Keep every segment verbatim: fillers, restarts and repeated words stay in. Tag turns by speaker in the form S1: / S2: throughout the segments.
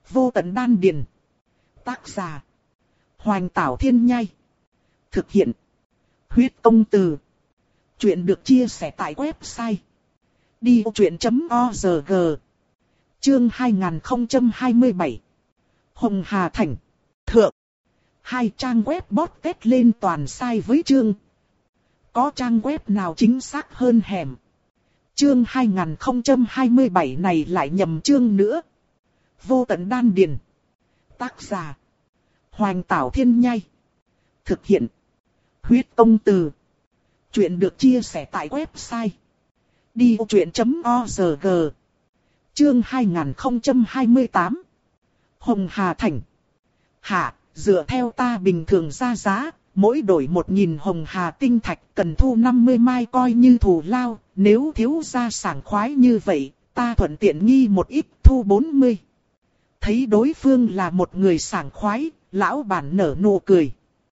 S1: Vô tận đan điền. Tác giả. Hoành Tảo Thiên Nhai. Thực hiện. Huyết Công Từ. Chuyện được chia sẻ tại website đi vô chuyện chấm org. Chương hai nghìn không trăm hai mươi bảy. Hồng Hà Thành. Thượng. Hai trang web bot test lên toàn sai với chương. Có trang web nào chính xác hơn hẻm. Chương hai nghìn không trăm hai mươi bảy này lại nhầm chương nữa. Vô tận đan điền. Tác giả. Hoành Tảo Thiên Nhai. Thực hiện. Huyết Công Từ. Chuyện được chia sẻ tại website đi vô chuyện chấm org. Chương hai nghìn không trăm hai mươi tám. Hồng Hà Thành. Hạ, dựa theo ta bình thường ra giá, mỗi đổi một nghìn hồng hà tinh thạch cần thu năm mươi mai coi như thù lao, nếu thiếu gia sảng khoái như vậy, ta thuận tiện nghi một ít thu bốn mươi. Thấy đối phương là một người sảng khoái, lão bản nở nụ cười.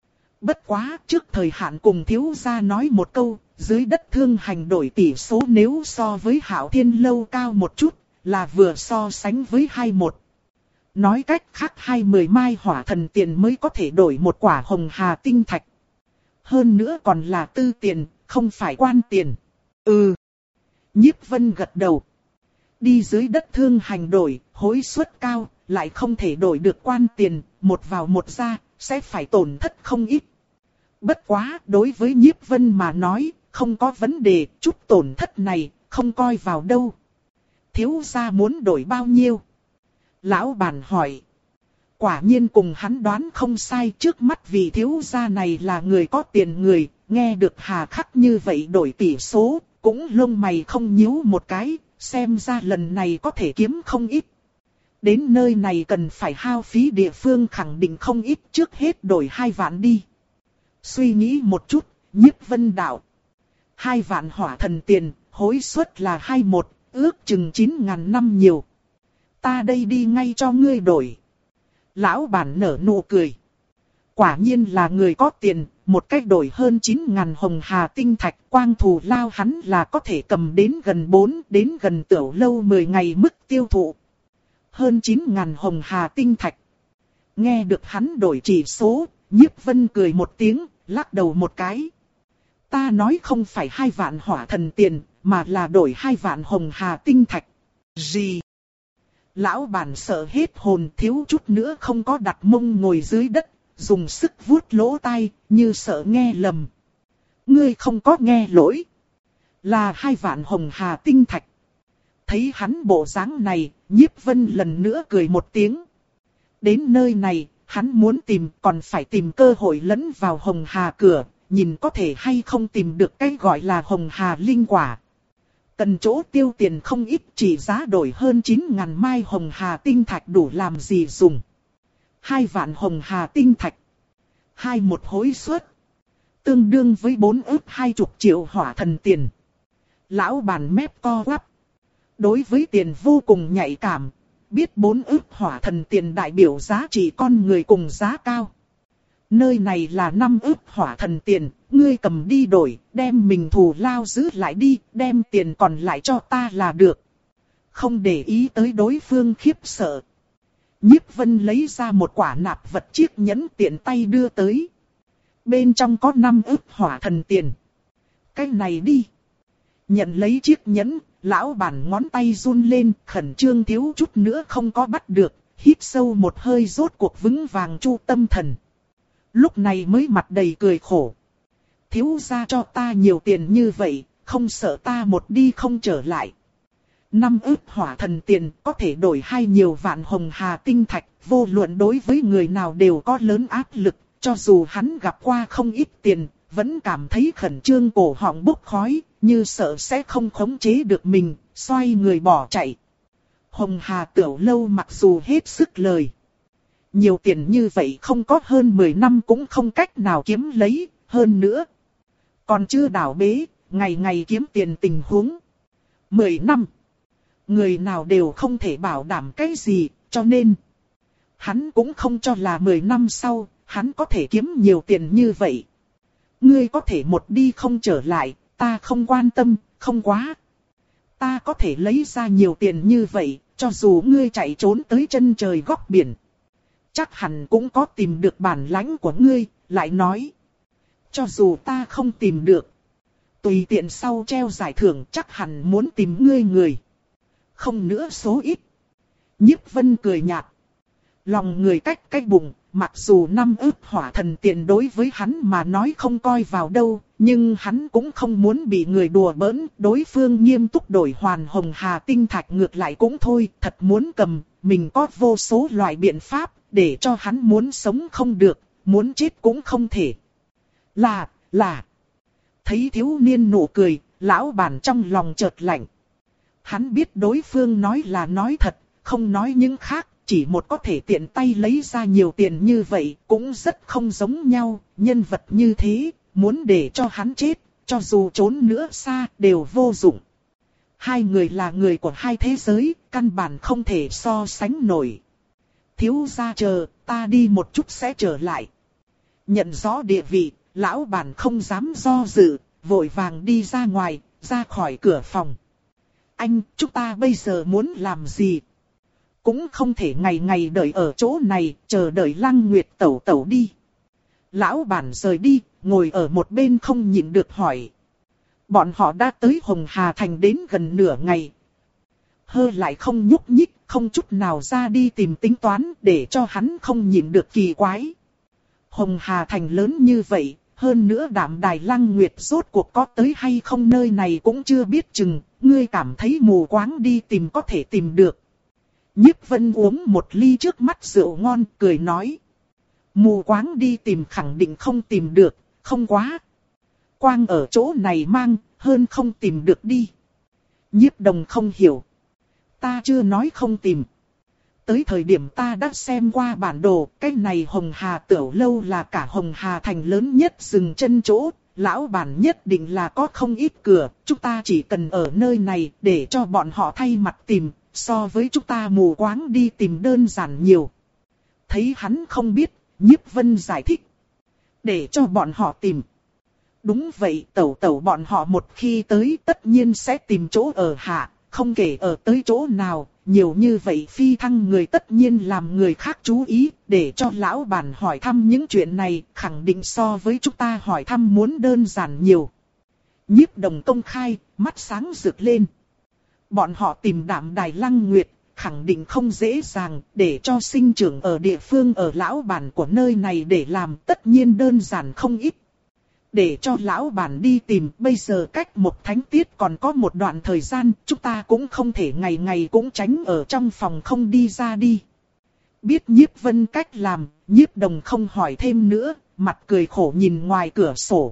S1: Bất quá, trước thời hạn cùng thiếu gia nói một câu, dưới đất thương hành đổi tỷ số nếu so với Hạo Thiên Lâu cao một chút, là vừa so sánh với hai một. Nói cách khác hai mươi mai hỏa thần tiền mới có thể đổi một quả hồng hà tinh thạch. Hơn nữa còn là tư tiền, không phải quan tiền. Ừ. Nhiếp Vân gật đầu. Đi dưới đất thương hành đổi, hối suất cao, lại không thể đổi được quan tiền, một vào một ra, sẽ phải tổn thất không ít. Bất quá, đối với Nhiếp Vân mà nói, không có vấn đề, chút tổn thất này, không coi vào đâu. Thiếu gia muốn đổi bao nhiêu? Lão bản hỏi. Quả nhiên cùng hắn đoán không sai, trước mắt vị thiếu gia này là người có tiền người, nghe được hà khắc như vậy đổi tỷ số, cũng lông mày không nhíu một cái, xem ra lần này có thể kiếm không ít. Đến nơi này cần phải hao phí địa phương khẳng định không ít, trước hết đổi hai vạn đi. Suy nghĩ một chút, Nhiếp Vân đạo. Hai vạn hỏa thần tiền, hối suất là hai một, ước chừng chín ngàn năm nhiều. Ta đây đi ngay cho ngươi đổi. Lão bản nở nụ cười. Quả nhiên là người có tiền, một cách đổi hơn chín ngàn hồng hà tinh thạch, quang thù lao hắn là có thể cầm đến gần bốn đến gần tiểu lâu mười ngày mức tiêu thụ. Hơn chín ngàn hồng hà tinh thạch. Nghe được hắn đổi chỉ số, Nhiếp Vân cười một tiếng, lắc đầu một cái. Ta nói không phải hai vạn hỏa thần tiền, mà là đổi hai vạn hồng hà tinh thạch. Gì? Lão bản sợ hết hồn, thiếu chút nữa không có đặt mông ngồi dưới đất, dùng sức vuốt lỗ tai, như sợ nghe lầm. Ngươi không có nghe lỗi. Là hai vạn hồng hà tinh thạch. Thấy hắn bộ dáng này, Nhiếp Vân lần nữa cười một tiếng. Đến nơi này, hắn muốn tìm còn phải tìm cơ hội lẫn vào hồng hà cửa, nhìn có thể hay không tìm được cái gọi là hồng hà linh quả. Cần chỗ tiêu tiền không ít, chỉ giá đổi hơn chín ngàn mai hồng hà tinh thạch đủ làm gì dùng. Hai vạn hồng hà tinh thạch. Hai một hối suất. Tương đương với bốn ước hai chục triệu hỏa thần tiền. Lão bản mép co quắp. Đối với tiền vô cùng nhạy cảm. Biết bốn ước hỏa thần tiền đại biểu giá trị con người cùng giá cao. Nơi này là năm ước hỏa thần tiền, ngươi cầm đi đổi, đem mình thù lao giữ lại đi, đem tiền còn lại cho ta là được. Không để ý tới đối phương khiếp sợ. Nhiếp Vân lấy ra một quả nạp vật chiếc nhẫn tiện tay đưa tới. Bên trong có năm ước hỏa thần tiền. Cái này đi. Nhận lấy chiếc nhẫn, lão bản ngón tay run lên, khẩn trương thiếu chút nữa không có bắt được, hít sâu một hơi rốt cuộc vững vàng chu tâm thần. Lúc này mới mặt đầy cười khổ. Thiếu gia cho ta nhiều tiền như vậy, không sợ ta một đi không trở lại. Năm ước hỏa thần tiền có thể đổi hai nhiều vạn hồng hà tinh thạch, vô luận đối với người nào đều có lớn áp lực, cho dù hắn gặp qua không ít tiền, vẫn cảm thấy khẩn trương cổ họng bốc khói, như sợ sẽ không khống chế được mình, xoay người bỏ chạy. Hồng hà tiểu lâu mặc dù hết sức lời. Nhiều tiền như vậy không có hơn mười năm cũng không cách nào kiếm lấy, hơn nữa. Còn chưa đảo bế, ngày ngày kiếm tiền tình huống. mười năm. Người nào đều không thể bảo đảm cái gì, cho nên. Hắn cũng không cho là mười năm sau, hắn có thể kiếm nhiều tiền như vậy. Ngươi có thể một đi không trở lại, ta không quan tâm, không quá. Ta có thể lấy ra nhiều tiền như vậy, cho dù ngươi chạy trốn tới chân trời góc biển, chắc hẳn cũng có tìm được bản lãnh của ngươi. Lại nói, cho dù ta không tìm được, tùy tiện sau treo giải thưởng chắc hẳn muốn tìm ngươi người không nữa số ít. Nhiếp Vân cười nhạt. Lòng người cách cách bụng, mặc dù năm ức hỏa thần tiền đối với hắn mà nói không coi vào đâu, nhưng hắn cũng không muốn bị người đùa bỡn. Đối phương nghiêm túc đổi hoàn hồng hà tinh thạch ngược lại cũng thôi, thật muốn cầm, mình có vô số loại biện pháp, để cho hắn muốn sống không được, muốn chết cũng không thể. Là, là. Thấy thiếu niên nụ cười, lão bản trong lòng chợt lạnh. Hắn biết đối phương nói là nói thật, không nói những khác, chỉ một có thể tiện tay lấy ra nhiều tiền như vậy, cũng rất không giống nhau. Nhân vật như thế, muốn để cho hắn chết, cho dù trốn nữa xa, đều vô dụng. Hai người là người của hai thế giới, căn bản không thể so sánh nổi. Thiếu gia chờ, ta đi một chút sẽ trở lại. Nhận rõ địa vị, lão bản không dám do dự, vội vàng đi ra ngoài, ra khỏi cửa phòng. Anh, chúng ta bây giờ muốn làm gì? Cũng không thể ngày ngày đợi ở chỗ này, chờ đợi Lăng Nguyệt tẩu tẩu đi. Lão bản rời đi, ngồi ở một bên không nhịn được hỏi. Bọn họ đã tới Hồng Hà Thành đến gần nửa ngày. Hơ lại không nhúc nhích, không chút nào ra đi tìm tính toán, để cho hắn không nhịn được kỳ quái. Hồng Hà Thành lớn như vậy, hơn nữa Đạm Đài Lăng Nguyệt rốt cuộc có tới hay không nơi này cũng chưa biết chừng, ngươi cảm thấy mù quáng đi tìm có thể tìm được. Nhiếp Vân uống một ly trước mắt rượu ngon, cười nói. Mù quáng đi tìm khẳng định không tìm được, không quá. Quang ở chỗ này mang, hơn không tìm được đi. Nhiếp Đồng không hiểu. Ta chưa nói không tìm. Tới thời điểm ta đã xem qua bản đồ, cái này Hồng Hà Tiểu Lâu là cả Hồng Hà Thành lớn nhất dừng chân chỗ. Lão bản nhất định là có không ít cửa, chúng ta chỉ cần ở nơi này để cho bọn họ thay mặt tìm, so với chúng ta mù quáng đi tìm đơn giản nhiều. Thấy hắn không biết, Nhiếp Vân giải thích. Để cho bọn họ tìm. Đúng vậy, tẩu tẩu bọn họ một khi tới tất nhiên sẽ tìm chỗ ở hạ, không kể ở tới chỗ nào. Nhiều như vậy phi thăng người tất nhiên làm người khác chú ý, để cho lão bản hỏi thăm những chuyện này, khẳng định so với chúng ta hỏi thăm muốn đơn giản nhiều. Nhiếp Đồng công khai, mắt sáng rực lên. Bọn họ tìm Đạm Đài Lăng Nguyệt, khẳng định không dễ dàng, để cho sinh trưởng ở địa phương ở lão bản của nơi này để làm tất nhiên đơn giản không ít. Để cho lão bản đi tìm, bây giờ cách một thánh tiết còn có một đoạn thời gian, chúng ta cũng không thể ngày ngày cũng tránh ở trong phòng không đi ra đi. Biết Nhiếp Vân cách làm, Nhiếp Đồng không hỏi thêm nữa, mặt cười khổ nhìn ngoài cửa sổ.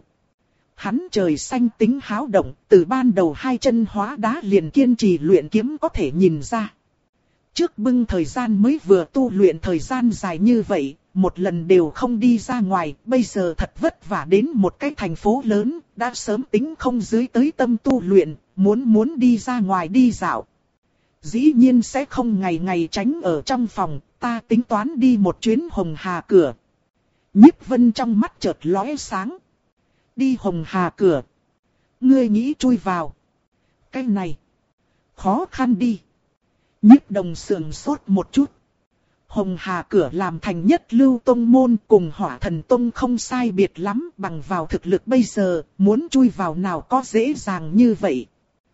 S1: Hắn trời xanh tính háo động, từ ban đầu hai chân hóa đá liền kiên trì luyện kiếm có thể nhìn ra. Trước bưng thời gian mới vừa tu luyện thời gian dài như vậy, một lần đều không đi ra ngoài, bây giờ thật vất vả đến một cái thành phố lớn, đã sớm tính không dưới tới tâm tu luyện, muốn muốn đi ra ngoài đi dạo. Dĩ nhiên sẽ không ngày ngày tránh ở trong phòng, ta tính toán đi một chuyến Hồng Hà cửa. Nhiếp Vân trong mắt chợt lóe sáng. Đi Hồng Hà cửa. Ngươi nghĩ chui vào. Cái này. Khó khăn đi. Nhiếp Đồng sườn sốt một chút. Hồng Hà cửa làm thành nhất lưu tông môn cùng Hỏa Thần Tông không sai biệt lắm, bằng vào thực lực bây giờ, muốn chui vào nào có dễ dàng như vậy.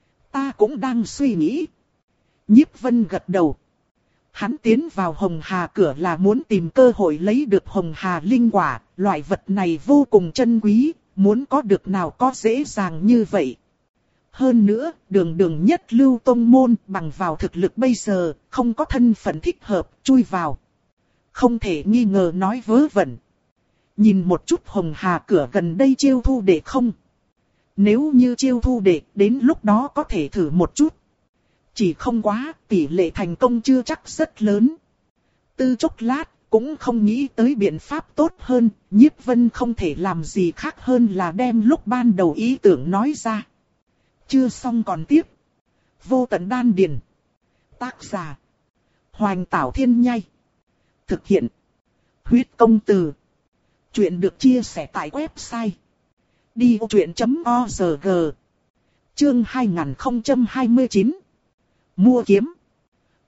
S1: Ta cũng đang suy nghĩ. Nhiếp Vân gật đầu. Hắn tiến vào Hồng Hà cửa là muốn tìm cơ hội lấy được Hồng Hà linh quả, loại vật này vô cùng chân quý, muốn có được nào có dễ dàng như vậy. Hơn nữa, đường đường nhất lưu tông môn bằng vào thực lực bây giờ, không có thân phận thích hợp, chui vào. Không thể nghi ngờ nói vớ vẩn. Nhìn một chút Hồng Hà cửa gần đây chiêu thu đệ không? Nếu như chiêu thu đệ, đến lúc đó có thể thử một chút. Chỉ không quá, tỷ lệ thành công chưa chắc rất lớn. Tư chốc lát, cũng không nghĩ tới biện pháp tốt hơn, Nhiếp Vân không thể làm gì khác hơn là đem lúc ban đầu ý tưởng nói ra. Chưa xong còn tiếp. Vô tận đan điền. Tác giả. Hoành Tảo Thiên Nhai. Thực hiện. Huyết công từ. Chuyện được chia sẻ tại website. đi vô chuyện chấm org. Chương hai nghìn không trăm hai mươi chín. Mua kiếm.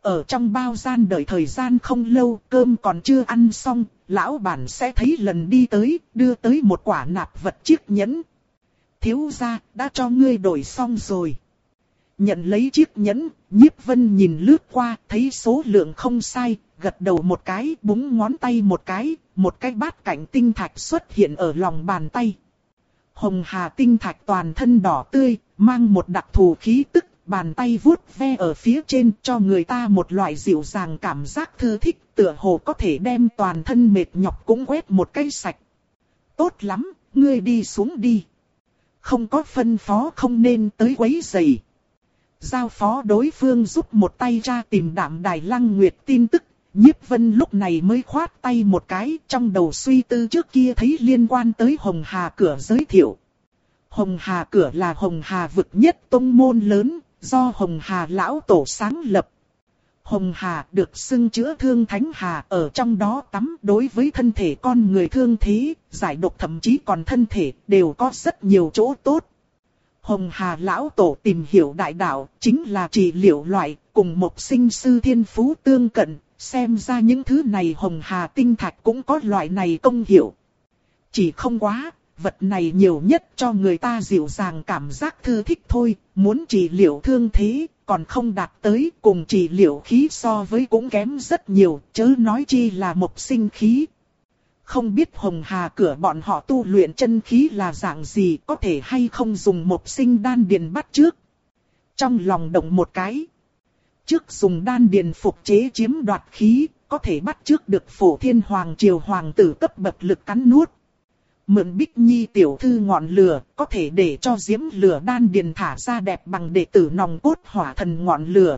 S1: Ở trong bao gian đợi thời gian không lâu, cơm còn chưa ăn xong, lão bản sẽ thấy lần đi tới, đưa tới một quả nạp vật chiếc nhẫn. Thiếu gia, đã cho ngươi đổi xong rồi. Nhận lấy chiếc nhẫn, Nhiếp Vân nhìn lướt qua, thấy số lượng không sai, gật đầu một cái, búng ngón tay một cái, một cái bát cảnh tinh thạch xuất hiện ở lòng bàn tay. Hồng Hà tinh thạch toàn thân đỏ tươi, mang một đặc thù khí tức, bàn tay vuốt ve ở phía trên cho người ta một loại dịu dàng cảm giác thư thích, tựa hồ có thể đem toàn thân mệt nhọc cũng quét một cái sạch. Tốt lắm, ngươi đi xuống đi. Không có phân phó không nên tới quấy rầy. Giao phó đối phương giúp một tay ra tìm Đạm Đài Lăng Nguyệt tin tức, Nhiếp Vân lúc này mới khoát tay một cái, trong đầu suy tư trước kia thấy liên quan tới Hồng Hà Cửa giới thiệu. Hồng Hà Cửa là Hồng Hà vực nhất tông môn lớn, do Hồng Hà Lão Tổ sáng lập. Hồng Hà được xưng chữa thương thánh hà, ở trong đó tắm đối với thân thể con người thương thế, giải độc thậm chí còn thân thể đều có rất nhiều chỗ tốt. Hồng Hà Lão Tổ tìm hiểu đại đạo chính là trị liệu loại, cùng một sinh sư thiên phú tương cận, xem ra những thứ này Hồng Hà tinh thạch cũng có loại này công hiệu. Chỉ không quá, vật này nhiều nhất cho người ta dịu dàng cảm giác thư thích thôi, muốn trị liệu thương thế, còn không đạt tới, cùng trị liệu khí so với cũng kém rất nhiều, chớ nói chi là một sinh khí. Không biết Hồng Hà Cửa bọn họ tu luyện chân khí là dạng gì, có thể hay không dùng một sinh đan điền bắt trước. Trong lòng động một cái. Trước dùng đan điền phục chế chiếm đoạt khí, có thể bắt trước được Phổ Thiên Hoàng Triều Hoàng tử cấp bậc lực cắn nuốt. Mượn Bích Nhi tiểu thư ngọn lửa, có thể để cho diễm lửa đan điền thả ra đẹp bằng đệ tử nòng cốt hỏa thần ngọn lửa.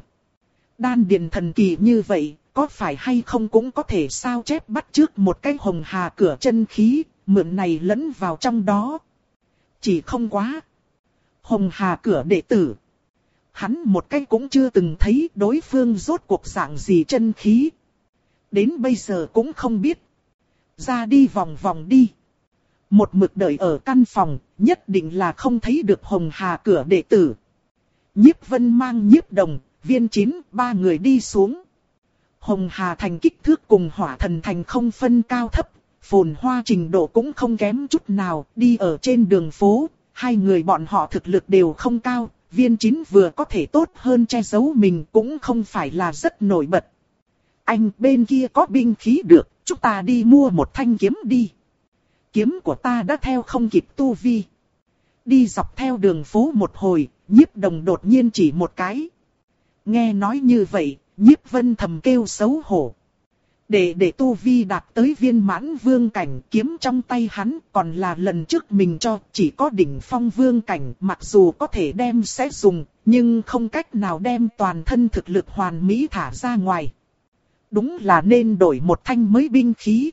S1: Đan điền thần kỳ như vậy, có phải hay không cũng có thể sao chép bắt trước một cái Hồng Hà Cửa chân khí, mượn này lẫn vào trong đó. Chỉ không quá. Hồng Hà Cửa đệ tử. Hắn một cái cũng chưa từng thấy đối phương rốt cuộc dạng gì chân khí. Đến bây giờ cũng không biết. Ra đi vòng vòng đi. Một mực đợi ở căn phòng, nhất định là không thấy được Hồng Hà Cửa đệ tử. Nhiếp Vân mang Nhiếp Đồng, Viên Chín, ba người đi xuống. Hồng Hà Thành kích thước cùng Hỏa Thần Thành không phân cao thấp, phồn hoa trình độ cũng không kém chút nào, đi ở trên đường phố, hai người bọn họ thực lực đều không cao, Viên Chín vừa có thể tốt hơn che giấu mình cũng không phải là rất nổi bật. Anh bên kia có binh khí được, chúng ta đi mua một thanh kiếm đi. Kiếm của ta đã theo không kịp tu vi. Đi dọc theo đường phố một hồi, Nhiếp Đồng đột nhiên chỉ một cái. Nghe nói như vậy, Nhiếp Vân thầm kêu xấu hổ. Để để tu vi đạt tới viên mãn vương cảnh, kiếm trong tay hắn còn là lần trước mình cho chỉ có đỉnh phong vương cảnh, mặc dù có thể đem sẽ dùng, nhưng không cách nào đem toàn thân thực lực hoàn mỹ thả ra ngoài. Đúng là nên đổi một thanh mới binh khí.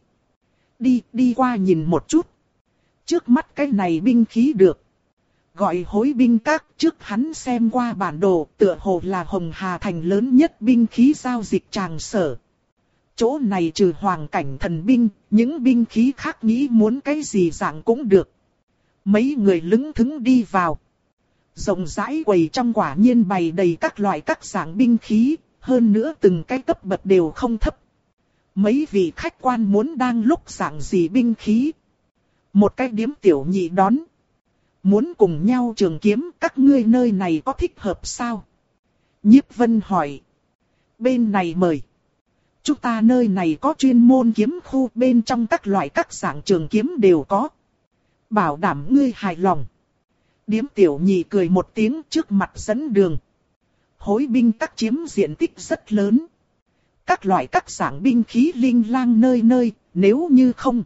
S1: Đi, đi qua nhìn một chút. Trước mắt cái này binh khí được. Gọi Hối Binh Các, trước hắn xem qua bản đồ, tựa hồ là Hồng Hà Thành lớn nhất binh khí giao dịch tràng sở. Chỗ này trừ hoàng cảnh thần binh, những binh khí khác nghĩ muốn cái gì dạng cũng được. Mấy người lững thững đi vào. Rộng rãi quầy trong quả nhiên bày đầy các loại các dạng binh khí, hơn nữa từng cái cấp bậc đều không thấp. Mấy vị khách quan muốn đang lúc dạng gì binh khí. Một cái điếm tiểu nhị đón. Muốn cùng nhau trường kiếm, các ngươi nơi này có thích hợp sao? Nhiếp Vân hỏi. Bên này mời. Chúng ta nơi này có chuyên môn kiếm khu, bên trong các loại các dạng trường kiếm đều có. Bảo đảm ngươi hài lòng. Điếm tiểu nhị cười một tiếng trước mặt dẫn đường. Hối Binh Các chiếm diện tích rất lớn. Các loại các dạng binh khí linh lang nơi nơi, nếu như không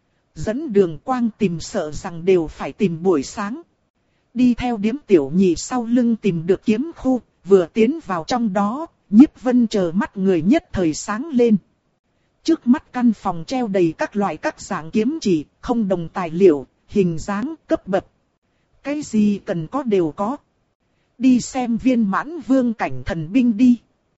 S1: dẫn đường quang tìm sợ rằng đều phải tìm buổi sáng. Đi theo điếm tiểu nhị sau lưng tìm được kiếm khu, vừa tiến vào trong đó, Nhiếp Vân chờ mắt người nhất thời sáng lên. Trước mắt căn phòng treo đầy các loại các dạng kiếm chỉ, không đồng tài liệu, hình dáng, cấp bậc. Cái gì cần có đều có. Đi xem viên mãn vương cảnh thần binh đi.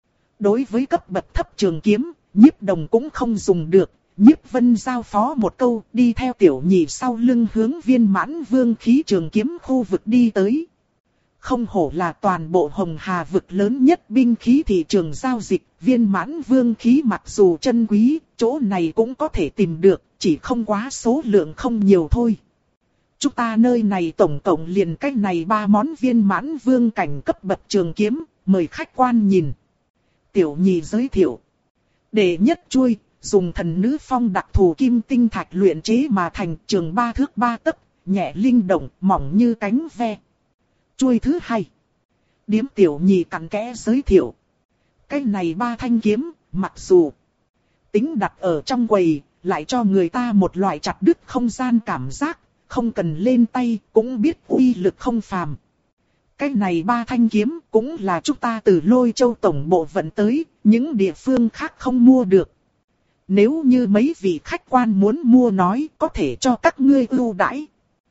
S1: Đối với cấp bậc thấp trường kiếm, Nhiếp Đồng cũng không dùng được. Nhiếp Vân giao phó một câu, đi theo tiểu nhị sau lưng hướng viên mãn vương khí trường kiếm khu vực đi tới. không hổ là toàn bộ Hồng Hà vực lớn nhất binh khí thị trường giao dịch, viên mãn vương khí mặc dù chân quý, chỗ này cũng có thể tìm được, chỉ không quá số lượng không nhiều thôi. Chúng ta nơi này tổng cộng liền cách này ba món viên mãn vương cảnh cấp bậc trường kiếm, mời khách quan nhìn. Tiểu Nhị giới thiệu. Đệ nhất chuôi, dùng thần nữ phong đặc thù kim tinh thạch luyện chế mà thành, trường ba thước ba tấc, nhẹ linh động, mỏng như cánh ve. Chuôi thứ hai. Điếm Tiểu Nhị cặn kẽ giới thiệu. Cái này ba thanh kiếm, mặc dù tính đặt ở trong quầy, lại cho người ta một loại chặt đứt không gian cảm giác, không cần lên tay cũng biết uy lực không phàm. Cái này ba thanh kiếm cũng là chúng ta từ Lôi Châu tổng bộ vận tới, những địa phương khác không mua được. Nếu như mấy vị khách quan muốn mua nói, có thể cho các ngươi ưu đãi.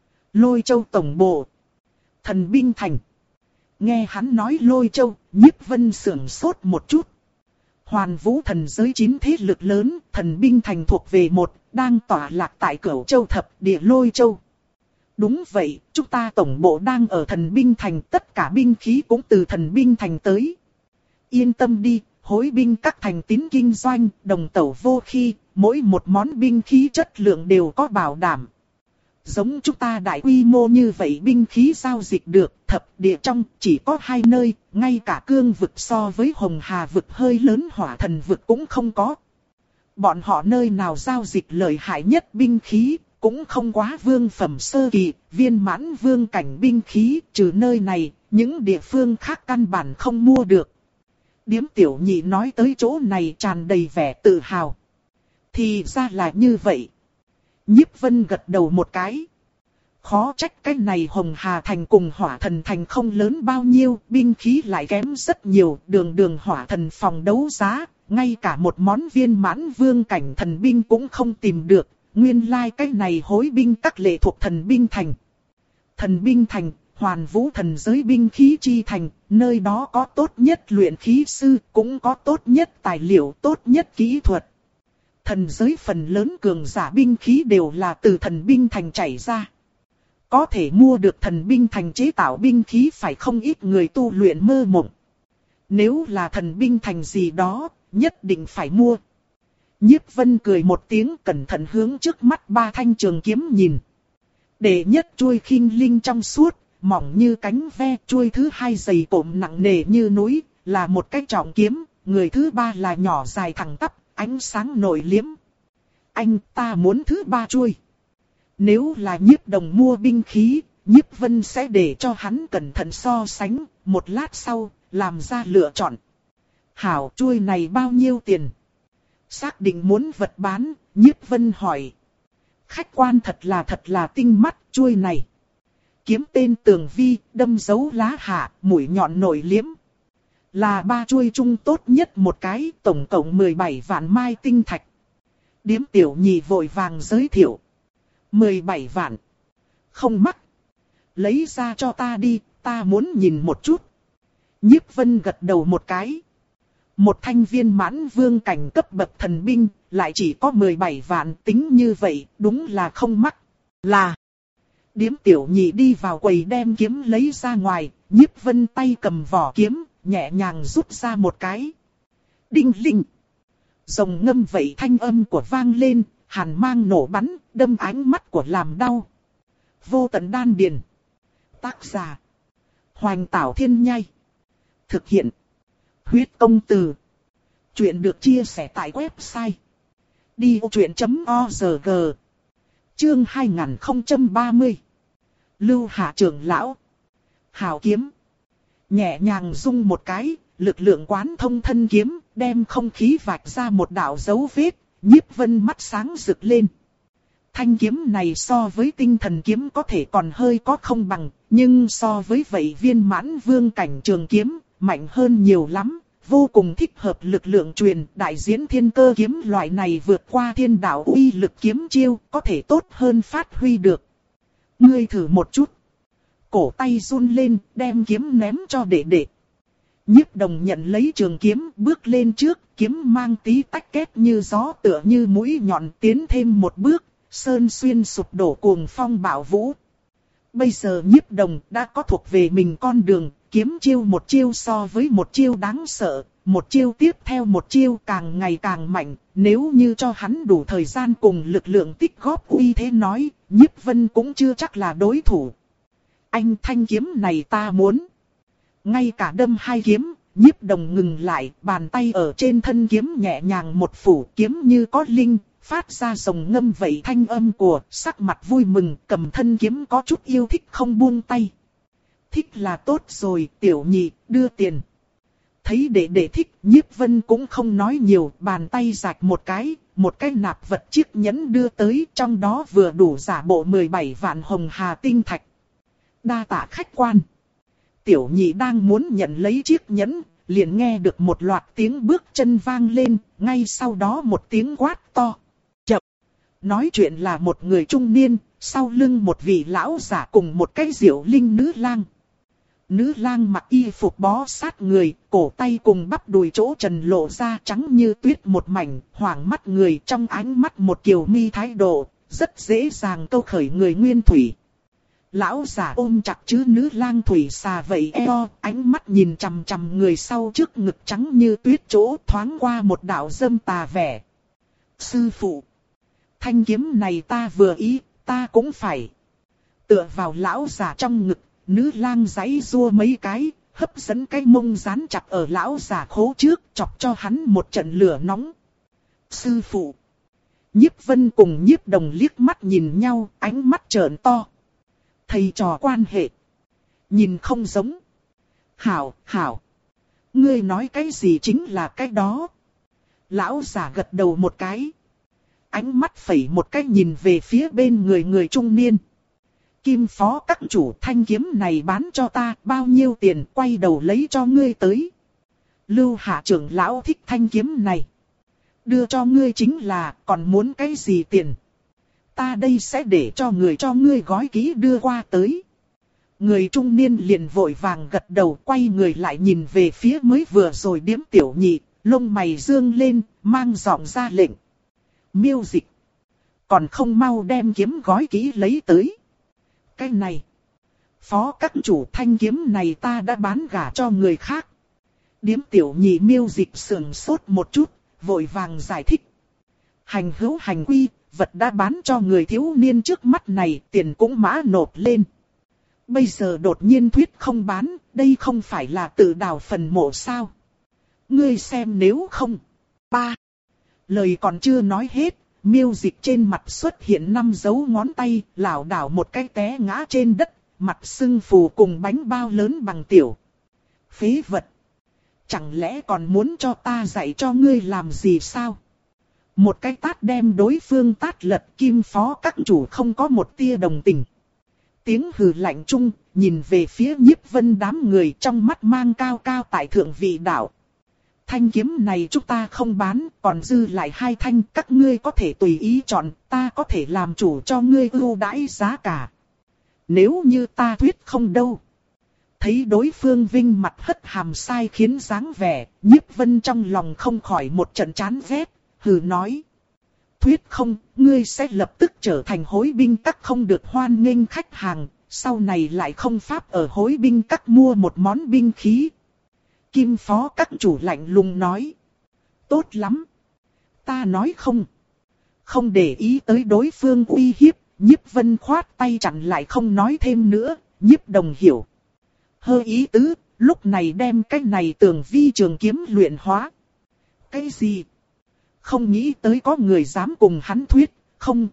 S1: Lôi Châu tổng bộ, Thần Binh Thành. Nghe hắn nói Lôi Châu, Nhiếp Vân sưởng sốt một chút. Hoàn Vũ thần giới chín thế lực lớn, Thần Binh Thành thuộc về một, đang tỏa lạc tại Cửu Châu thập địa Lôi Châu. Đúng vậy, chúng ta tổng bộ đang ở Thần Binh Thành, tất cả binh khí cũng từ Thần Binh Thành tới. Yên tâm đi, hối binh các thành tín kinh doanh, đồng tẩu vô khi, mỗi một món binh khí chất lượng đều có bảo đảm. Giống chúng ta đại quy mô như vậy binh khí giao dịch được, thập địa trong chỉ có hai nơi, ngay cả cương vực so với Hồng Hà vực hơi lớn Hỏa Thần vực cũng không có. Bọn họ nơi nào giao dịch lợi hại nhất binh khí, cũng không quá vương phẩm sơ kỳ, viên mãn vương cảnh binh khí, trừ nơi này, những địa phương khác căn bản không mua được. Điếm Tiểu Nhị nói tới chỗ này tràn đầy vẻ tự hào. Thì ra là như vậy. Nhiếp Vân gật đầu một cái. Khó trách cái này Hồng Hà Thành cùng Hỏa Thần Thành không lớn bao nhiêu, binh khí lại kém rất nhiều, đường đường Hỏa Thần phòng đấu giá, ngay cả một món viên mãn vương cảnh thần binh cũng không tìm được, nguyên lai like cái này hối binh các lệ thuộc Thần Binh Thành. Thần Binh Thành, Hoàn Vũ thần giới binh khí chi thành, nơi đó có tốt nhất luyện khí sư, cũng có tốt nhất tài liệu, tốt nhất kỹ thuật. Thần giới phần lớn cường giả binh khí đều là từ Thần Binh Thành chảy ra. Có thể mua được Thần Binh Thành chế tạo binh khí phải không ít người tu luyện mơ mộng. Nếu là Thần Binh Thành gì đó, nhất định phải mua. Nhiếp Vân cười một tiếng, cẩn thận hướng trước mắt ba thanh trường kiếm nhìn. Đệ nhất chuôi khinh linh trong suốt, mỏng như cánh ve, chuôi thứ hai dày cộm nặng nề như núi, là một cái trọng kiếm, người thứ ba là nhỏ dài thẳng tắp, ánh sáng nội liếm. Anh, ta muốn thứ ba chuôi. Nếu là Nhiếp Đồng mua binh khí, Nhiếp Vân sẽ để cho hắn cẩn thận so sánh, một lát sau, làm ra lựa chọn. Hảo, chuôi này bao nhiêu tiền? Xác định muốn vật bán, Nhiếp Vân hỏi. Khách quan thật là thật là tinh mắt, chuôi này. Kiếm tên Tường Vi, đâm dấu lá hạ, mũi nhọn nổi liếm. Là ba chuôi chung tốt nhất một cái, tổng cộng mười bảy vạn mai tinh thạch. Điếm Tiểu Nhị vội vàng giới thiệu. mười bảy vạn. Không mắc. Lấy ra cho ta đi, ta muốn nhìn một chút. Nhiếp Vân gật đầu một cái. Một thanh viên mãn vương cảnh cấp bậc thần binh, lại chỉ có mười bảy vạn, tính như vậy, đúng là không mắc. Là. Điếm Tiểu Nhị đi vào quầy đem kiếm lấy ra ngoài, Nhiếp Vân tay cầm vỏ kiếm, nhẹ nhàng rút ra một cái. Đinh linh. Rồng ngâm vậy thanh âm của vang lên, hàn mang nổ bắn, đâm ánh mắt của làm đau. Vô tận đan điền. Tác giả. Hoành Tảo Thiên Nhai. Thực hiện. Huyết Công Từ. Chuyện được chia sẻ tại website đi vô chuyện chấm org. Chương hai nghìn không trăm ba mươi. Lưu Hạ trưởng lão. Hào kiếm. Nhẹ nhàng rung một cái, lực lượng quán thông thân kiếm, đem không khí vạch ra một đạo dấu vết, Nhiếp Vân mắt sáng rực lên. Thanh kiếm này so với tinh thần kiếm có thể còn hơi có không bằng, nhưng so với vậy viên mãn vương cảnh trường kiếm, mạnh hơn nhiều lắm, vô cùng thích hợp lực lượng truyền, đại diễn thiên cơ kiếm loại này vượt qua thiên đạo uy lực kiếm chiêu, có thể tốt hơn phát huy được. Ngươi thử một chút. Cổ tay run lên, đem kiếm ném cho đệ đệ. Nhiếp Đồng nhận lấy trường kiếm, bước lên trước, kiếm mang tí tách két như gió tựa như mũi nhọn tiến thêm một bước, sơn xuyên sụp đổ cuồng phong bạo vũ. Bây giờ Nhiếp Đồng đã có thuộc về mình con đường, kiếm chiêu một chiêu so với một chiêu đáng sợ, một chiêu tiếp theo một chiêu càng ngày càng mạnh, nếu như cho hắn đủ thời gian cùng lực lượng tích góp uy thế nói, Nhiếp Vân cũng chưa chắc là đối thủ. Anh thanh kiếm này ta muốn. Ngay cả đâm hai kiếm, Nhiếp Đồng ngừng lại, bàn tay ở trên thân kiếm nhẹ nhàng một phủ, kiếm như có linh, phát ra rồng ngâm vậy thanh âm của, sắc mặt vui mừng, cầm thân kiếm có chút yêu thích không buông tay. Thích là tốt rồi, tiểu nhị, đưa tiền. Thấy đệ đệ thích, Nhiếp Vân cũng không nói nhiều, bàn tay rạch một cái, một cái nạp vật chiếc nhẫn đưa tới, trong đó vừa đủ giả bộ mười bảy vạn hồng hà tinh thạch. Đa tạ khách quan. Tiểu nhị đang muốn nhận lấy chiếc nhẫn, liền nghe được một loạt tiếng bước chân vang lên, ngay sau đó một tiếng quát to. Chậm! Nói chuyện là một người trung niên, sau lưng một vị lão giả cùng một cái diệu linh nữ lang. Nữ lang mặc y phục bó sát người, cổ tay cùng bắp đùi chỗ trần lộ ra trắng như tuyết một mảnh, hoàng mắt người trong ánh mắt một kiều mi thái độ, rất dễ dàng câu khởi người nguyên thủy. Lão giả ôm chặt chứ nữ lang thủy xà vậy eo, ánh mắt nhìn chằm chằm người sau trước ngực trắng như tuyết chỗ thoáng qua một đạo dâm tà vẻ. Sư phụ! Thanh kiếm này ta vừa ý, ta cũng phải. Tựa vào lão giả trong ngực, nữ lang giãy giụa mấy cái, hấp dẫn cái mông dán chặt ở lão giả khố trước, chọc cho hắn một trận lửa nóng. Sư phụ! Nhiếp Vân cùng Nhiếp Đồng liếc mắt nhìn nhau, ánh mắt trợn to. Thầy trò quan hệ. Nhìn không giống. Hảo, hảo. Ngươi nói cái gì chính là cái đó. Lão giả gật đầu một cái. Ánh mắt phẩy một cái nhìn về phía bên người người trung niên. Kim phó các chủ thanh kiếm này bán cho ta bao nhiêu tiền quay đầu lấy cho ngươi tới. Lưu hạ trưởng lão thích thanh kiếm này. Đưa cho ngươi chính là còn muốn cái gì tiền. Ta đây sẽ để cho người cho ngươi gói kỹ đưa qua tới. Người trung niên liền vội vàng gật đầu quay người lại nhìn về phía mới vừa rồi điếm tiểu nhị, lông mày dương lên, mang giọng ra lệnh. Miêu dịch. Còn không mau đem kiếm gói kỹ lấy tới. Cái này. Phó các chủ thanh kiếm này ta đã bán gả cho người khác. Điếm tiểu nhị miêu dịch sườn sốt một chút, vội vàng giải thích. Hành hữu hành quy. Vật đã bán cho người thiếu niên trước mắt này, tiền cũng mã nộp lên. Bây giờ đột nhiên thuyết không bán, đây không phải là tự đào phần mộ sao? Ngươi xem nếu không. Ba. Lời còn chưa nói hết, miêu dịch trên mặt xuất hiện năm dấu ngón tay, lảo đảo một cái té ngã trên đất, mặt sưng phù cùng bánh bao lớn bằng tiểu. Phế vật. Chẳng lẽ còn muốn cho ta dạy cho ngươi làm gì sao? Một cái tát đem đối phương tát lật, Kim phó các chủ không có một tia đồng tình. Tiếng hừ lạnh chung, nhìn về phía Nhiếp Vân đám người trong mắt mang cao cao tại thượng vị đạo. Thanh kiếm này chúng ta không bán, còn dư lại hai thanh, các ngươi có thể tùy ý chọn, ta có thể làm chủ cho ngươi ưu đãi giá cả. Nếu như ta thuyết không đâu. Thấy đối phương vinh mặt hất hàm sai khiến dáng vẻ, Nhiếp Vân trong lòng không khỏi một trận chán ghét. Hừ nói. Thuyết không, ngươi sẽ lập tức trở thành hối binh các không được hoan nghênh khách hàng, sau này lại không pháp ở hối binh các mua một món binh khí. Kim phó các chủ lạnh lùng nói. Tốt lắm. Ta nói không. Không để ý tới đối phương uy hiếp, Nhiếp Vân khoát tay chặn lại không nói thêm nữa, Nhiếp Đồng hiểu. Hơi ý tứ, lúc này đem cái này tường vi trường kiếm luyện hóa. Cái gì? Không nghĩ tới có người dám cùng hắn thuyết, không.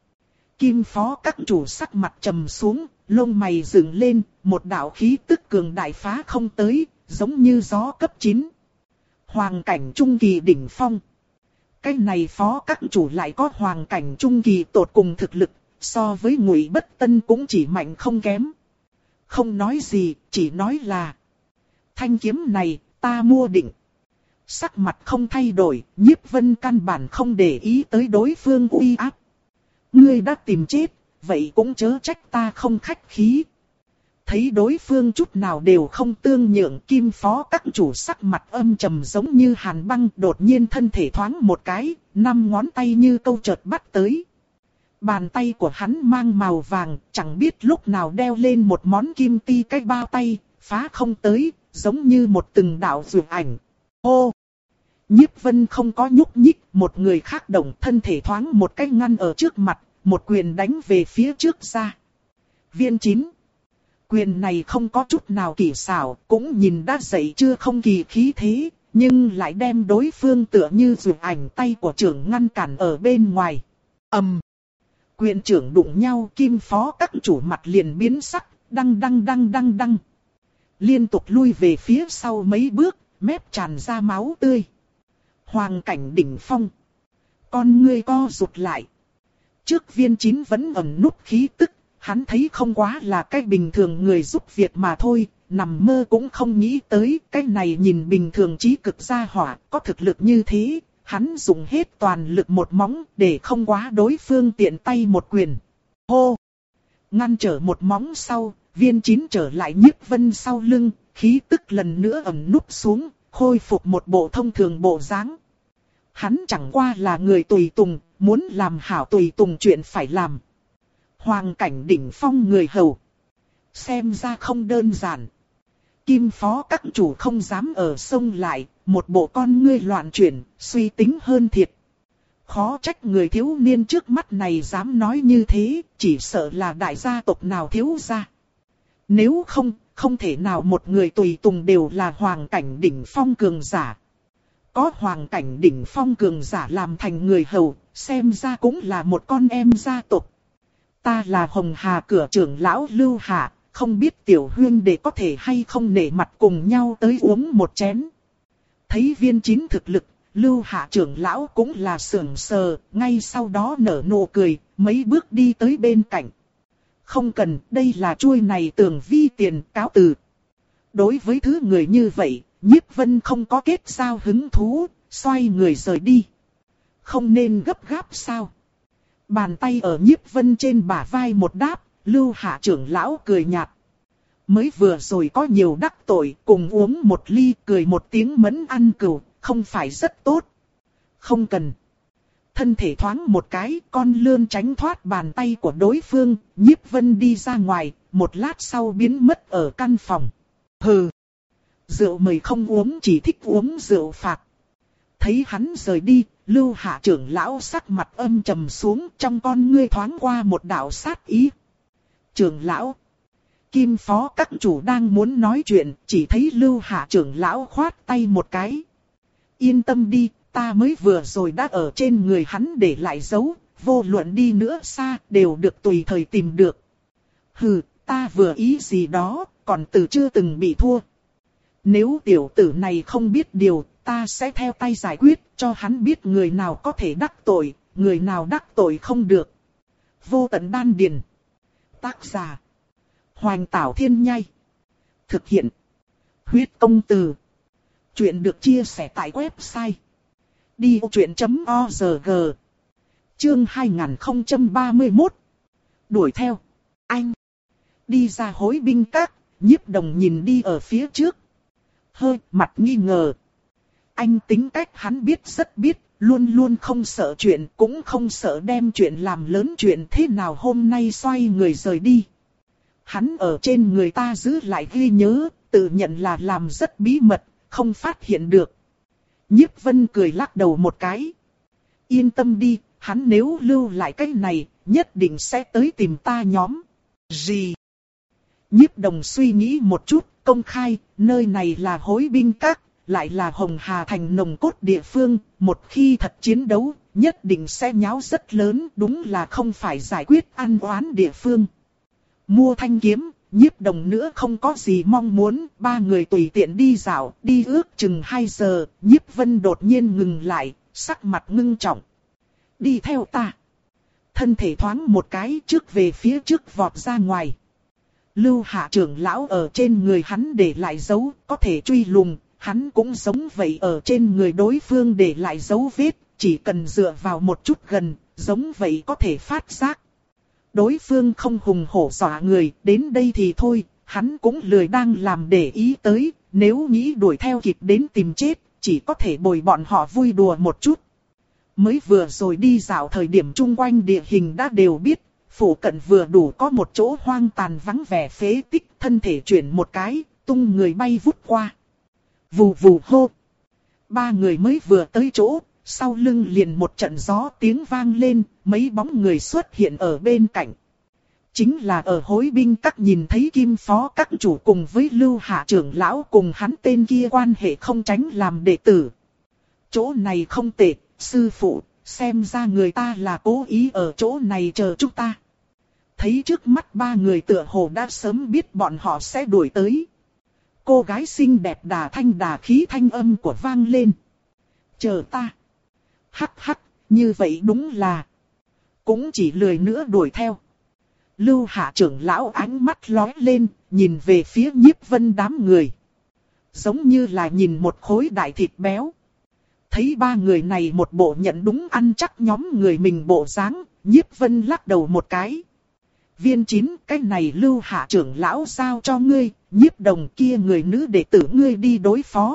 S1: Kim phó các chủ sắc mặt trầm xuống, lông mày dựng lên, một đạo khí tức cường đại phá không tới, giống như gió cấp chín. Hoàng cảnh trung kỳ đỉnh phong. Cái này phó các chủ lại có hoàng cảnh trung kỳ tột cùng thực lực, so với Ngụy Bất Tân cũng chỉ mạnh không kém. Không nói gì, chỉ nói là thanh kiếm này, ta mua định. Sắc mặt không thay đổi, Nhiếp Vân căn bản không để ý tới đối phương uy áp. Ngươi đã tìm chết, vậy cũng chớ trách ta không khách khí. Thấy đối phương chút nào đều không tương nhượng, Kim phó các chủ sắc mặt âm trầm giống như hàn băng, đột nhiên thân thể thoáng một cái, năm ngón tay như câu chợt bắt tới. Bàn tay của hắn mang màu vàng, chẳng biết lúc nào đeo lên một món kim ti cái bao tay, phá không tới, giống như một từng đạo dược ảnh. Ô! Nhiếp Vân không có nhúc nhích, một người khác động thân thể thoáng một cái ngăn ở trước mặt, một quyền đánh về phía trước ra. Viên chín. Quyền này không có chút nào kỳ xảo, cũng nhìn đã dậy chưa không kỳ khí thế, nhưng lại đem đối phương tựa như dược ảnh tay của trưởng ngăn cản ở bên ngoài. Ầm. Quyền trưởng đụng nhau, Kim Phó các chủ mặt liền biến sắc, đăng đăng đăng đăng đăng. Liên tục lui về phía sau mấy bước, mép tràn ra máu tươi. Hoàng cảnh đỉnh phong. Con ngươi co rụt lại. Trước Viên Chín vẫn ẩn núp khí tức, hắn thấy không quá là cái bình thường người giúp việc mà thôi, nằm mơ cũng không nghĩ tới cái này nhìn bình thường trí cực gia hỏa, có thực lực như thế, hắn dùng hết toàn lực một móng để không quá đối phương tiện tay một quyền. Hô! Ngăn trở một móng sau, Viên Chín trở lại Nhiếp Vân sau lưng, khí tức lần nữa ẩn núp xuống, khôi phục một bộ thông thường bộ dáng. Hắn chẳng qua là người tùy tùng, muốn làm hảo tùy tùng chuyện phải làm. Hoàng cảnh đỉnh phong người hầu. Xem ra không đơn giản. Kim Phó các chủ không dám ở sông lại, một bộ con ngươi loạn chuyển, suy tính hơn thiệt. Khó trách người thiếu niên trước mắt này dám nói như thế, chỉ sợ là đại gia tộc nào thiếu gia. Nếu không, không thể nào một người tùy tùng đều là hoàng cảnh đỉnh phong cường giả. Có hoàng cảnh đỉnh phong cường giả làm thành người hầu, xem ra cũng là một con em gia tộc. Ta là Hồng Hà cửa trưởng lão Lưu Hạ, không biết tiểu huyên đệ có thể hay không nể mặt cùng nhau tới uống một chén. Thấy Viên Chín thực lực, Lưu Hạ trưởng lão cũng là sưởng sờ, ngay sau đó nở nụ cười, mấy bước đi tới bên cạnh. Không cần, đây là chuôi này Tường Vi tiền, cáo từ. Đối với thứ người như vậy, Nhiếp Vân không có kết giao hứng thú, xoay người rời đi. Không nên gấp gáp sao? Bàn tay ở Nhiếp Vân trên bả vai một đáp, Lưu Hạ trưởng lão cười nhạt. Mới vừa rồi có nhiều đắc tội, cùng uống một ly cười một tiếng mẫn ăn cừu, không phải rất tốt. Không cần. Thân thể thoáng một cái, con lươn tránh thoát bàn tay của đối phương, Nhiếp Vân đi ra ngoài, một lát sau biến mất ở căn phòng. Hừ. Rượu mời không uống, chỉ thích uống rượu phạt. Thấy hắn rời đi, Lưu Hạ trưởng lão sắc mặt âm trầm xuống, trong con ngươi thoáng qua một đạo sát ý. Trưởng lão. Kim Phó các chủ đang muốn nói chuyện, chỉ thấy Lưu Hạ trưởng lão khoát tay một cái. Yên tâm đi, ta mới vừa rồi đã ở trên người hắn để lại dấu, vô luận đi nữa xa, đều được tùy thời tìm được. Hừ, ta vừa ý gì đó, còn từ chưa từng bị thua. Nếu tiểu tử này không biết điều, ta sẽ theo tay giải quyết, cho hắn biết người nào có thể đắc tội, người nào đắc tội không được. Vô tận đan điền. Tác giả. Hoành Tảo Thiên Nhai. Thực hiện. Huyết Công Từ. Chuyện được chia sẻ tại website. đi vô chuyện chấm org. Chương hai nghìn không trăm ba mươi mốt. Đuổi theo. Anh. Đi ra hối binh các, Nhiếp Đồng nhìn đi ở phía trước. Hơi mặt nghi ngờ. Anh tính cách hắn biết rất biết, luôn luôn không sợ chuyện, cũng không sợ đem chuyện làm lớn chuyện thế nào hôm nay xoay người rời đi. Hắn ở trên người ta giữ lại ghi nhớ, tự nhận là làm rất bí mật, không phát hiện được. Nhiếp Vân cười lắc đầu một cái. Yên tâm đi, hắn nếu lưu lại cái này, nhất định sẽ tới tìm ta nhóm. Gì? Nhiếp Đồng suy nghĩ một chút, công khai, nơi này là hối binh các, lại là Hồng Hà thành nồng cốt địa phương, một khi thật chiến đấu, nhất định sẽ nháo rất lớn, đúng là không phải giải quyết ăn oán địa phương. Mua thanh kiếm, Nhiếp Đồng nữa không có gì mong muốn, ba người tùy tiện đi dạo, đi ước chừng hai giờ, Nhiếp Vân đột nhiên ngừng lại, sắc mặt ngưng trọng. Đi theo ta. Thân thể thoáng một cái trước về phía trước vọt ra ngoài. Lưu Hạ trưởng lão ở trên người hắn để lại dấu, có thể truy lùng, hắn cũng giống vậy ở trên người đối phương để lại dấu vết, chỉ cần dựa vào một chút gần, giống vậy có thể phát giác. Đối phương không hùng hổ dọa người, đến đây thì thôi, hắn cũng lười đang làm để ý tới, nếu nghĩ đuổi theo kịp đến tìm chết, chỉ có thể bồi bọn họ vui đùa một chút. Mới vừa rồi đi dạo thời điểm chung quanh địa hình đã đều biết, phủ cận vừa đủ có một chỗ hoang tàn vắng vẻ phế tích, thân thể chuyển một cái, tung người bay vút qua. Vù vù hô. Ba người mới vừa tới chỗ, sau lưng liền một trận gió tiếng vang lên, mấy bóng người xuất hiện ở bên cạnh. Chính là ở hối binh các nhìn thấy Kim Phó các chủ cùng với Lưu Hạ trưởng lão cùng hắn tên kia quan hệ không tránh làm đệ tử. Chỗ này không tệ, sư phụ, xem ra người ta là cố ý ở chỗ này chờ chúng ta. Thấy trước mắt ba người tựa hồ đã sớm biết bọn họ sẽ đuổi tới. Cô gái xinh đẹp đà thanh đà khí thanh âm của vang lên. Chờ ta. Hắc hắc, như vậy đúng là. Cũng chỉ lười nữa đuổi theo. Lưu Hạ trưởng lão ánh mắt lóe lên, nhìn về phía Nhiếp Vân đám người. Giống như là nhìn một khối đại thịt béo. Thấy ba người này một bộ nhận đúng ăn chắc nhóm người mình bộ dáng, Nhiếp Vân lắc đầu một cái. Viên Chín, cái này Lưu Hạ trưởng lão giao cho ngươi, Nhiếp Đồng kia người nữ đệ tử ngươi đi đối phó.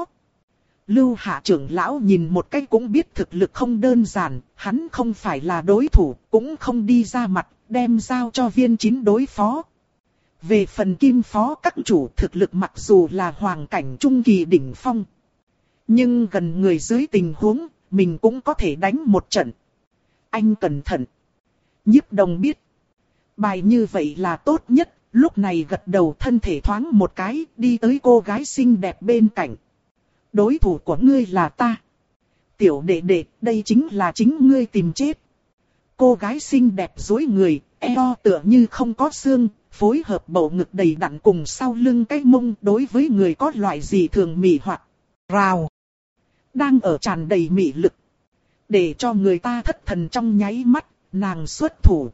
S1: Lưu Hạ trưởng lão nhìn một cái cũng biết thực lực không đơn giản, hắn không phải là đối thủ, cũng không đi ra mặt, đem giao cho Viên Chín đối phó. Về phần Kim Phó các chủ thực lực mặc dù là hoàng cảnh trung kỳ đỉnh phong. Nhưng gần người dưới tình huống, mình cũng có thể đánh một trận. Anh cẩn thận. Nhiếp Đồng biết. Bài như vậy là tốt nhất, lúc này gật đầu thân thể thoáng một cái, đi tới cô gái xinh đẹp bên cạnh. Đối thủ của ngươi là ta. Tiểu đệ đệ, đây chính là chính ngươi tìm chết. Cô gái xinh đẹp dối người, eo tựa như không có xương, phối hợp bầu ngực đầy đặn cùng sau lưng cái mông đối với người có loại gì thường mị hoặc. Rào. Đang ở tràn đầy mị lực. Để cho người ta thất thần trong nháy mắt, nàng xuất thủ.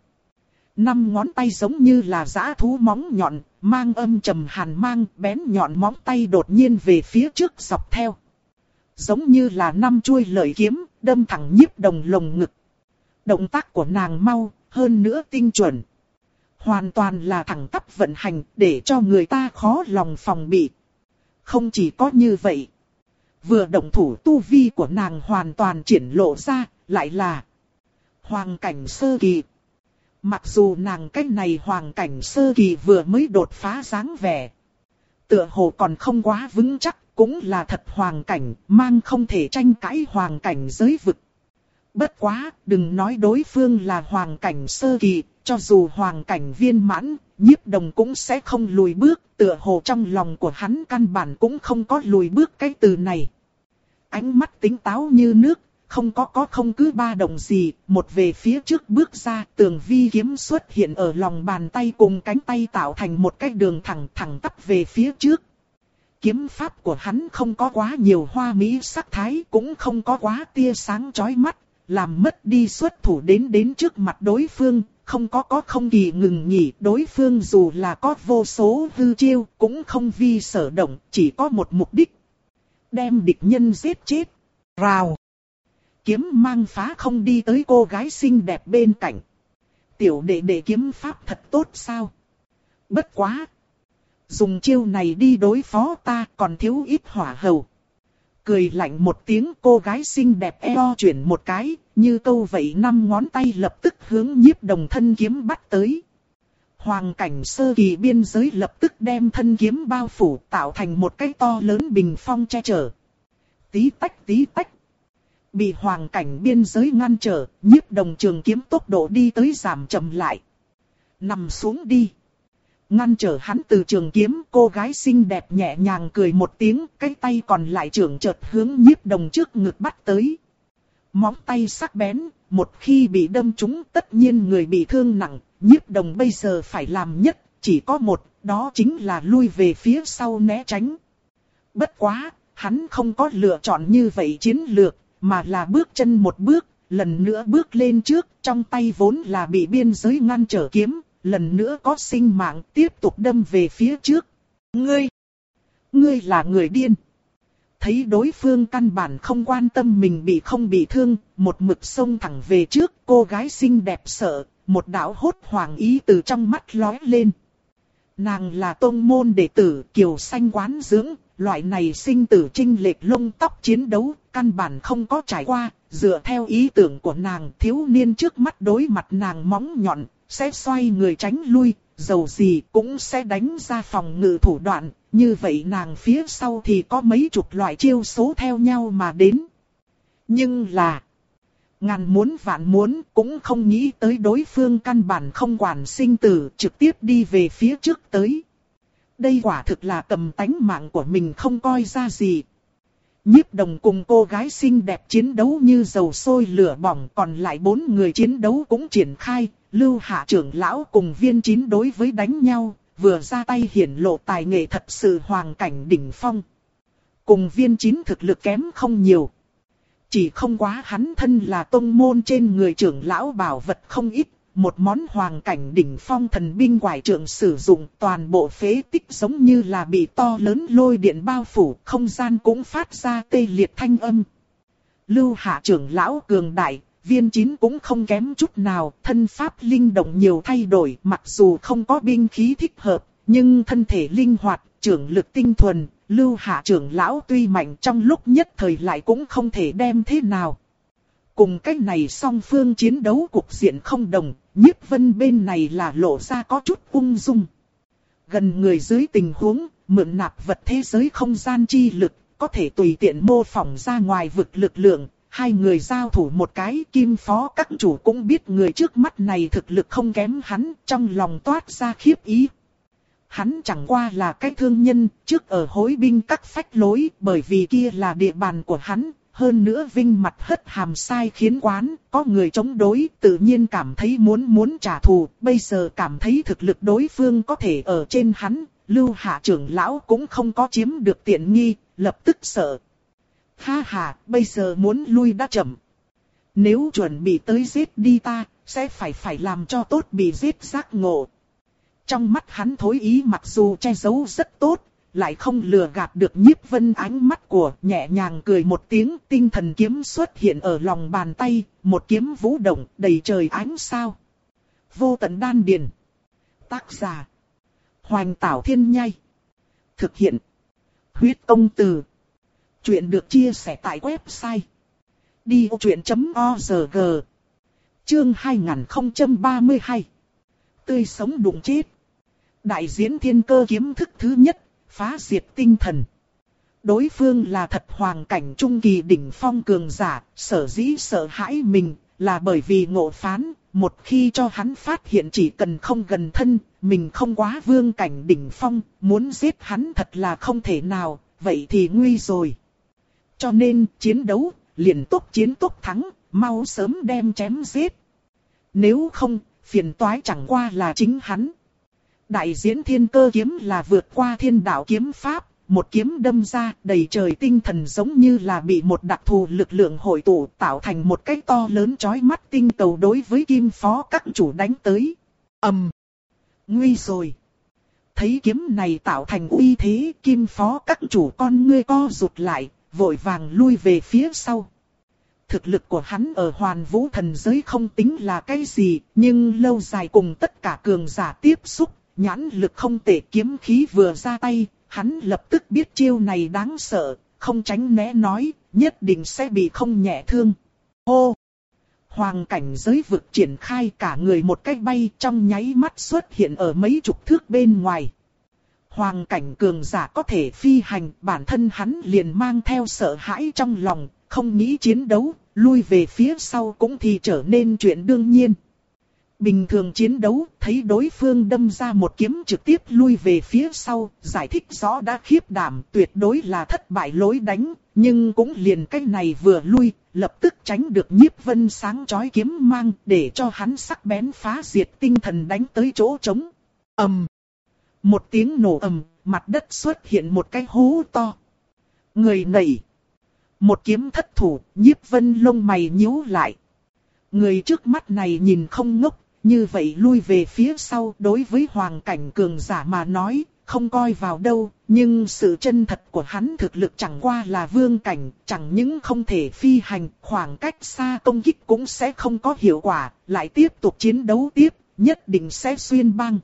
S1: Năm ngón tay giống như là dã thú móng nhọn, mang âm trầm hàn mang, bén nhọn móng tay đột nhiên về phía trước dọc theo. Giống như là năm chuôi lợi kiếm, đâm thẳng Nhiếp Đồng lồng ngực. Động tác của nàng mau, hơn nữa tinh chuẩn. Hoàn toàn là thẳng tắp vận hành, để cho người ta khó lòng phòng bị. Không chỉ có như vậy. Vừa động thủ tu vi của nàng hoàn toàn triển lộ ra, lại là hoàng cảnh sơ kỳ. Mặc dù nàng cái này hoàng cảnh sơ kỳ vừa mới đột phá dáng vẻ. Tựa hồ còn không quá vững chắc, cũng là thật hoàng cảnh, mang không thể tranh cãi hoàng cảnh giới vực. Bất quá, đừng nói đối phương là hoàng cảnh sơ kỳ, cho dù hoàng cảnh viên mãn, Nhiếp Đồng cũng sẽ không lùi bước, tựa hồ trong lòng của hắn căn bản cũng không có lùi bước cái từ này. Ánh mắt tính táo như nước, không có có không cứ ba động gì, một về phía trước bước ra, tường vi kiếm xuất hiện ở lòng bàn tay cùng cánh tay tạo thành một cái đường thẳng thẳng tắp về phía trước. Kiếm pháp của hắn không có quá nhiều hoa mỹ sắc thái, cũng không có quá tia sáng chói mắt, làm mất đi xuất thủ đến đến trước mặt đối phương, không có có không kỳ ngừng nghỉ, đối phương dù là có vô số hư chiêu, cũng không vi sở động, chỉ có một mục đích. Đem địch nhân giết chết. Rào. Kiếm mang phá không đi tới cô gái xinh đẹp bên cạnh. Tiểu đệ đệ kiếm pháp thật tốt sao? Bất quá. Dùng chiêu này đi đối phó ta còn thiếu ít hỏa hầu. Cười lạnh một tiếng, cô gái xinh đẹp eo chuyển một cái, như câu vậy năm ngón tay lập tức hướng Nhiếp Đồng thân kiếm bắt tới. Hoàng cảnh sơ kỳ biên giới lập tức đem thân kiếm bao phủ tạo thành một cái to lớn bình phong che chở. Tí tách tí tách. Bị hoàng cảnh biên giới ngăn trở, Nhiếp Đồng trường kiếm tốc độ đi tới giảm chậm lại. Nằm xuống đi. Ngăn trở hắn từ trường kiếm, cô gái xinh đẹp nhẹ nhàng cười một tiếng, cái tay còn lại trưởng chợt hướng Nhiếp Đồng trước ngực bắt tới. Móng tay sắc bén, một khi bị đâm trúng tất nhiên người bị thương nặng, Nhiếp Đồng bây giờ phải làm nhất, chỉ có một, đó chính là lui về phía sau né tránh. Bất quá, hắn không có lựa chọn như vậy chiến lược, mà là bước chân một bước, lần nữa bước lên trước, trong tay vốn là bị biên giới ngăn trở kiếm, lần nữa có sinh mạng tiếp tục đâm về phía trước. Ngươi! Ngươi là người điên! Thấy đối phương căn bản không quan tâm mình bị không bị thương, một mực xông thẳng về trước, cô gái xinh đẹp sợ, một đạo hốt hoảng ý từ trong mắt lóe lên. Nàng là tôn môn đệ tử Kiều Xanh quán dưỡng, loại này sinh tử chênh lệch lông tóc chiến đấu, căn bản không có trải qua, dựa theo ý tưởng của nàng, thiếu niên trước mắt đối mặt nàng móng nhọn, sẽ xoay người tránh lui, dầu gì cũng sẽ đánh ra phòng ngự thủ đoạn, như vậy nàng phía sau thì có mấy chục loại chiêu số theo nhau mà đến. Nhưng là, ngàn muốn vạn muốn cũng không nghĩ tới đối phương căn bản không quản sinh tử, trực tiếp đi về phía trước tới. Đây quả thực là cầm tánh mạng của mình không coi ra gì. Nhiếp Đồng cùng cô gái xinh đẹp chiến đấu như dầu sôi lửa bỏng, còn lại bốn người chiến đấu cũng triển khai. Lưu Hạ trưởng lão cùng Viên Chín đối với đánh nhau, vừa ra tay hiển lộ tài nghệ thật sự hoàng cảnh đỉnh phong. Cùng Viên Chín thực lực kém không nhiều. Chỉ không quá hắn thân là tông môn trên người trưởng lão bảo vật không ít, một món hoàng cảnh đỉnh phong thần binh quải trượng sử dụng, toàn bộ phế tích giống như là bị to lớn lôi điện bao phủ, không gian cũng phát ra tê liệt thanh âm. Lưu Hạ trưởng lão cường đại, Viên Chín cũng không kém chút nào, thân pháp linh động nhiều thay đổi, mặc dù không có binh khí thích hợp, nhưng thân thể linh hoạt, trưởng lực tinh thuần. Lưu Hạ trưởng lão tuy mạnh trong lúc nhất thời lại cũng không thể đem thế nào. Cùng cách này song phương chiến đấu cục diện không đồng, Nhiếp Vân bên này là lộ ra có chút ung dung. Gần người dưới tình huống, mượn nạp vật thế giới không gian chi lực, có thể tùy tiện mô phỏng ra ngoài vực lực lượng. Hai người giao thủ một cái, Kim Phó các chủ cũng biết người trước mắt này thực lực không kém hắn, trong lòng toát ra khiếp ý. Hắn chẳng qua là cái thương nhân, trước ở hối binh các phách lối, bởi vì kia là địa bàn của hắn, hơn nữa vinh mặt hất hàm sai khiến quán, có người chống đối, tự nhiên cảm thấy muốn muốn trả thù, bây giờ cảm thấy thực lực đối phương có thể ở trên hắn, Lưu Hạ trưởng lão cũng không có chiếm được tiện nghi, lập tức sợ. Ha ha, bây giờ muốn lui đã chậm. Nếu chuẩn bị tới giết đi ta, sẽ phải phải làm cho tốt bị giết giác ngộ. Trong mắt hắn thối ý mặc dù che giấu rất tốt, lại không lừa gạt được Nhiếp Vân ánh mắt của, nhẹ nhàng cười một tiếng, tinh thần kiếm xuất hiện ở lòng bàn tay, một kiếm vũ động, đầy trời ánh sao. Vô tận đan điền. Tác giả: Hoành Tảo Thiên Nhai. Thực hiện: Huyết Công Từ. Chuyện được chia sẻ tại website đi ô chuyện chấm org. Chương hai nghìn không trăm ba mươi hai. Tươi sống đụng chết. Đại diễn thiên cơ kiếm thức thứ nhất, phá diệt tinh thần. Đối phương là thật hoàng cảnh trung kỳ đỉnh phong cường giả, sở dĩ sợ hãi mình, là bởi vì ngộ phán, một khi cho hắn phát hiện chỉ cần không gần thân, mình không quá vương cảnh đỉnh phong, muốn giết hắn thật là không thể nào, vậy thì nguy rồi. Cho nên, chiến đấu, liền tốc chiến tốc thắng, mau sớm đem chém giết. Nếu không, phiền toái chẳng qua là chính hắn. Đại diễn thiên cơ kiếm là vượt qua thiên đạo kiếm pháp, một kiếm đâm ra, đầy trời tinh thần giống như là bị một đặc thù lực lượng hội tụ, tạo thành một cái to lớn chói mắt tinh cầu đối với Kim Phó các chủ đánh tới. Ầm, nguy rồi. Thấy kiếm này tạo thành uy thế, Kim Phó các chủ con ngươi co rụt lại, vội vàng lui về phía sau. Thực lực của hắn ở Hoàn Vũ thần giới không tính là cái gì, nhưng lâu dài cùng tất cả cường giả tiếp xúc, nhãn lực không tệ, kiếm khí vừa ra tay, hắn lập tức biết chiêu này đáng sợ, không tránh né nói, nhất định sẽ bị không nhẹ thương. Hô! Hoàng cảnh giới vực triển khai, cả người một cách bay, trong nháy mắt xuất hiện ở mấy chục thước bên ngoài. Hoàng cảnh cường giả có thể phi hành, bản thân hắn liền mang theo sợ hãi trong lòng, không nghĩ chiến đấu, lui về phía sau cũng thì trở nên chuyện đương nhiên. Bình thường chiến đấu, thấy đối phương đâm ra một kiếm trực tiếp lui về phía sau, giải thích rõ đã khiếp đảm, tuyệt đối là thất bại lối đánh, nhưng cũng liền cái này vừa lui, lập tức tránh được Nhiếp Vân sáng chói kiếm mang, để cho hắn sắc bén phá diệt tinh thần đánh tới chỗ trống. Ầm! Một tiếng nổ ầm, mặt đất xuất hiện một cái hố to. Người nảy! Một kiếm thất thủ, Nhiếp Vân lông mày nhíu lại. Người trước mắt này nhìn không ngốc, như vậy lui về phía sau, đối với hoàng cảnh cường giả mà nói, không coi vào đâu, nhưng sự chân thật của hắn thực lực chẳng qua là vương cảnh, chẳng những không thể phi hành, khoảng cách xa công kích cũng sẽ không có hiệu quả, lại tiếp tục chiến đấu tiếp, nhất định sẽ xuyên băng.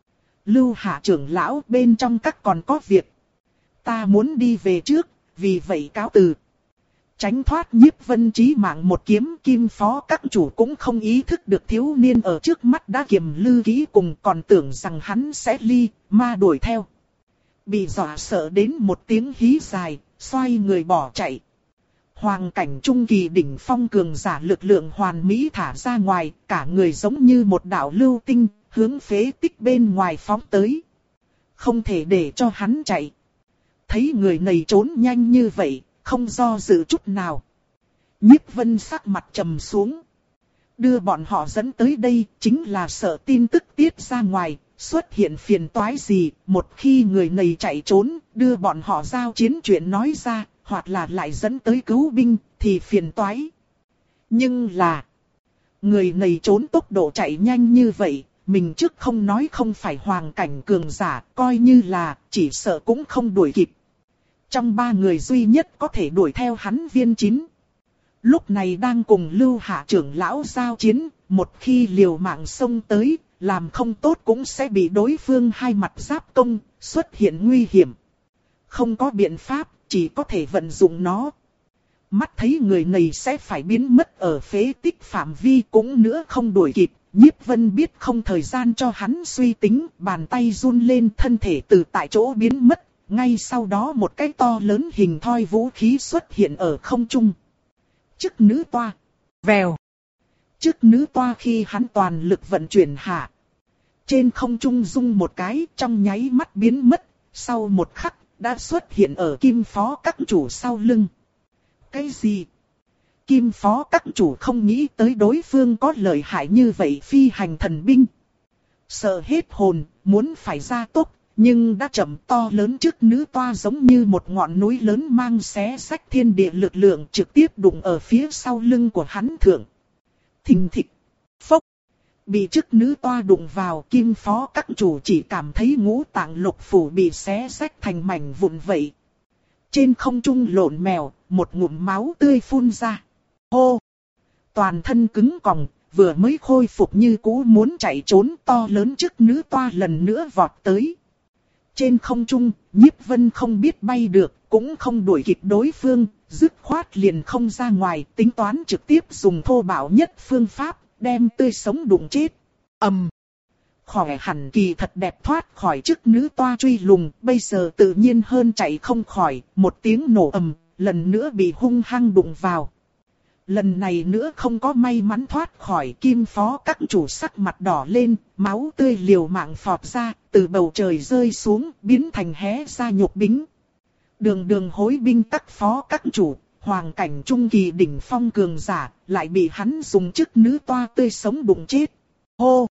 S1: Lưu Hạ trưởng lão, bên trong các còn có việc. Ta muốn đi về trước, vì vậy cáo từ. Tránh thoát Nhiếp Vân chí mạng một kiếm, Kim Phó các chủ cũng không ý thức được thiếu niên ở trước mắt đã kiềm lư kỹ cùng, còn tưởng rằng hắn sẽ ly, ma đuổi theo. Bị dọa sợ đến một tiếng hí dài, xoay người bỏ chạy. Hoàng cảnh trung kỳ đỉnh phong cường giả lực lượng hoàn mỹ thả ra ngoài, cả người giống như một đạo lưu tinh, hướng phế tích bên ngoài phóng tới. Không thể để cho hắn chạy. Thấy người này trốn nhanh như vậy, không do dự chút nào. Nhiếp Vân sắc mặt trầm xuống. Đưa bọn họ dẫn tới đây chính là sợ tin tức tiết ra ngoài, xuất hiện phiền toái gì. Một khi người này chạy trốn, đưa bọn họ giao chiến chuyện nói ra, hoặc là lại dẫn tới cứu binh, thì phiền toái. Nhưng là, người này trốn tốc độ chạy nhanh như vậy, mình trước không nói không phải hoàng cảnh cường giả, coi như là, chỉ sợ cũng không đuổi kịp. Trong ba người duy nhất có thể đuổi theo hắn Viên Chín. Lúc này đang cùng Lưu Hạ trưởng lão giao chiến, một khi liều mạng xông tới, làm không tốt cũng sẽ bị đối phương hai mặt giáp công, xuất hiện nguy hiểm. Không có biện pháp, chỉ có thể vận dụng nó. Mắt thấy người này sẽ phải biến mất ở phế tích phạm vi cũng nữa không đuổi kịp. Nhiếp Vân biết không thời gian cho hắn suy tính, bàn tay run lên, thân thể từ tại chỗ biến mất. Ngay sau đó một cái to lớn hình thoi vũ khí xuất hiện ở không trung. Chức nữ toa. Vèo. Chức nữ toa khi hắn toàn lực vận chuyển hạ. Trên không trung rung một cái, trong nháy mắt biến mất. Sau một khắc, đã xuất hiện ở Kim Phó các chủ sau lưng. Cái gì? Kim Phó các chủ không nghĩ tới đối phương có lợi hại như vậy phi hành thần binh. Sợ hết hồn, muốn phải ra tốc. Nhưng đã chậm, to lớn trước nữ toa giống như một ngọn núi lớn mang xé rách thiên địa lực lượng trực tiếp đụng ở phía sau lưng của hắn thượng. Thình thịch, phốc, bị trước nữ toa đụng vào, Kim Phó các chủ chỉ cảm thấy ngũ tạng lục phủ bị xé rách thành mảnh vụn vậy. Trên không trung lộn mèo, một ngụm máu tươi phun ra. Hô! Toàn thân cứng còng, vừa mới khôi phục như cũ muốn chạy trốn, to lớn trước nữ toa lần nữa vọt tới. Trên không trung, Nhiếp Vân không biết bay được, cũng không đuổi kịp đối phương, dứt khoát liền không ra ngoài, tính toán trực tiếp dùng thô bạo nhất phương pháp, đem tươi sống đụng chết. Ầm. Um. Khỏe hẳn kỳ thật đẹp thoát khỏi chức nữ toa truy lùng, bây giờ tự nhiên hơn chạy không khỏi, một tiếng nổ ầm, lần nữa bị hung hăng đụng vào. Lần này nữa không có may mắn thoát khỏi, Kim Phó các chủ sắc mặt đỏ lên, máu tươi liều mạng phọt ra, từ bầu trời rơi xuống, biến thành hé ra nhục bính. Đường đường hối binh các phó các chủ, hoàng cảnh trung kỳ đỉnh phong cường giả, lại bị hắn dùng chức nữ toa tươi sống đụng chết. Hô!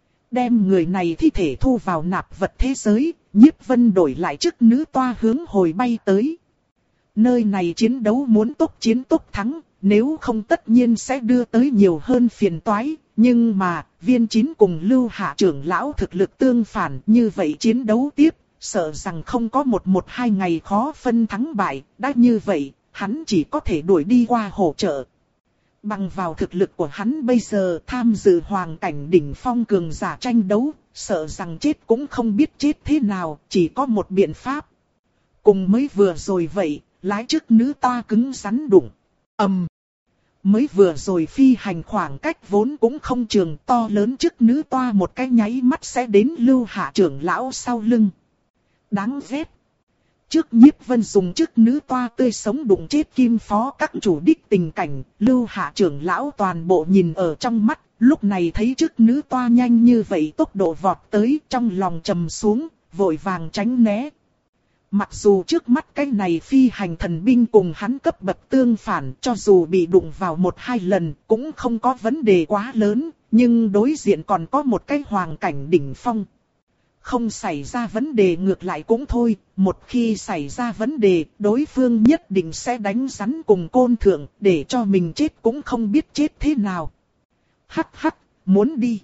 S1: Đem người này thi thể thu vào nạp vật thế giới, Nhiếp Vân đổi lại chức nữ toa hướng hồi bay tới. Nơi này chiến đấu muốn tốc chiến tốc thắng. Nếu không tất nhiên sẽ đưa tới nhiều hơn phiền toái, nhưng mà, Viên Chín cùng Lưu Hạ trưởng lão thực lực tương phản, như vậy chiến đấu tiếp, sợ rằng không có một một hai ngày khó phân thắng bại, đã như vậy, hắn chỉ có thể đuổi đi qua hỗ trợ. Bằng vào thực lực của hắn bây giờ tham dự hoàng cảnh đỉnh phong cường giả tranh đấu, sợ rằng chết cũng không biết chết thế nào, chỉ có một biện pháp. Cùng mới vừa rồi vậy, lái trước nữ ta cứng rắn đụng. Ầm. Um. Mới vừa rồi phi hành khoảng cách vốn cũng không trường, to lớn trước nữ toa một cái nháy mắt sẽ đến Lưu Hạ trưởng lão sau lưng. Đáng ghét. Trước Nhiếp Vân dùng trước nữ toa tươi sống đụng chết Kim Phó các chủ đích tình cảnh, Lưu Hạ trưởng lão toàn bộ nhìn ở trong mắt, lúc này thấy trước nữ toa nhanh như vậy tốc độ vọt tới, trong lòng trầm xuống, vội vàng tránh né. Mặc dù trước mắt cái này phi hành thần binh cùng hắn cấp bậc tương phản, cho dù bị đụng vào một hai lần cũng không có vấn đề quá lớn, nhưng đối diện còn có một cái hoàng cảnh đỉnh phong. Không xảy ra vấn đề ngược lại cũng thôi, một khi xảy ra vấn đề, đối phương nhất định sẽ đánh rắn cùng côn thượng, để cho mình chết cũng không biết chết thế nào. Hắc hắc, muốn đi.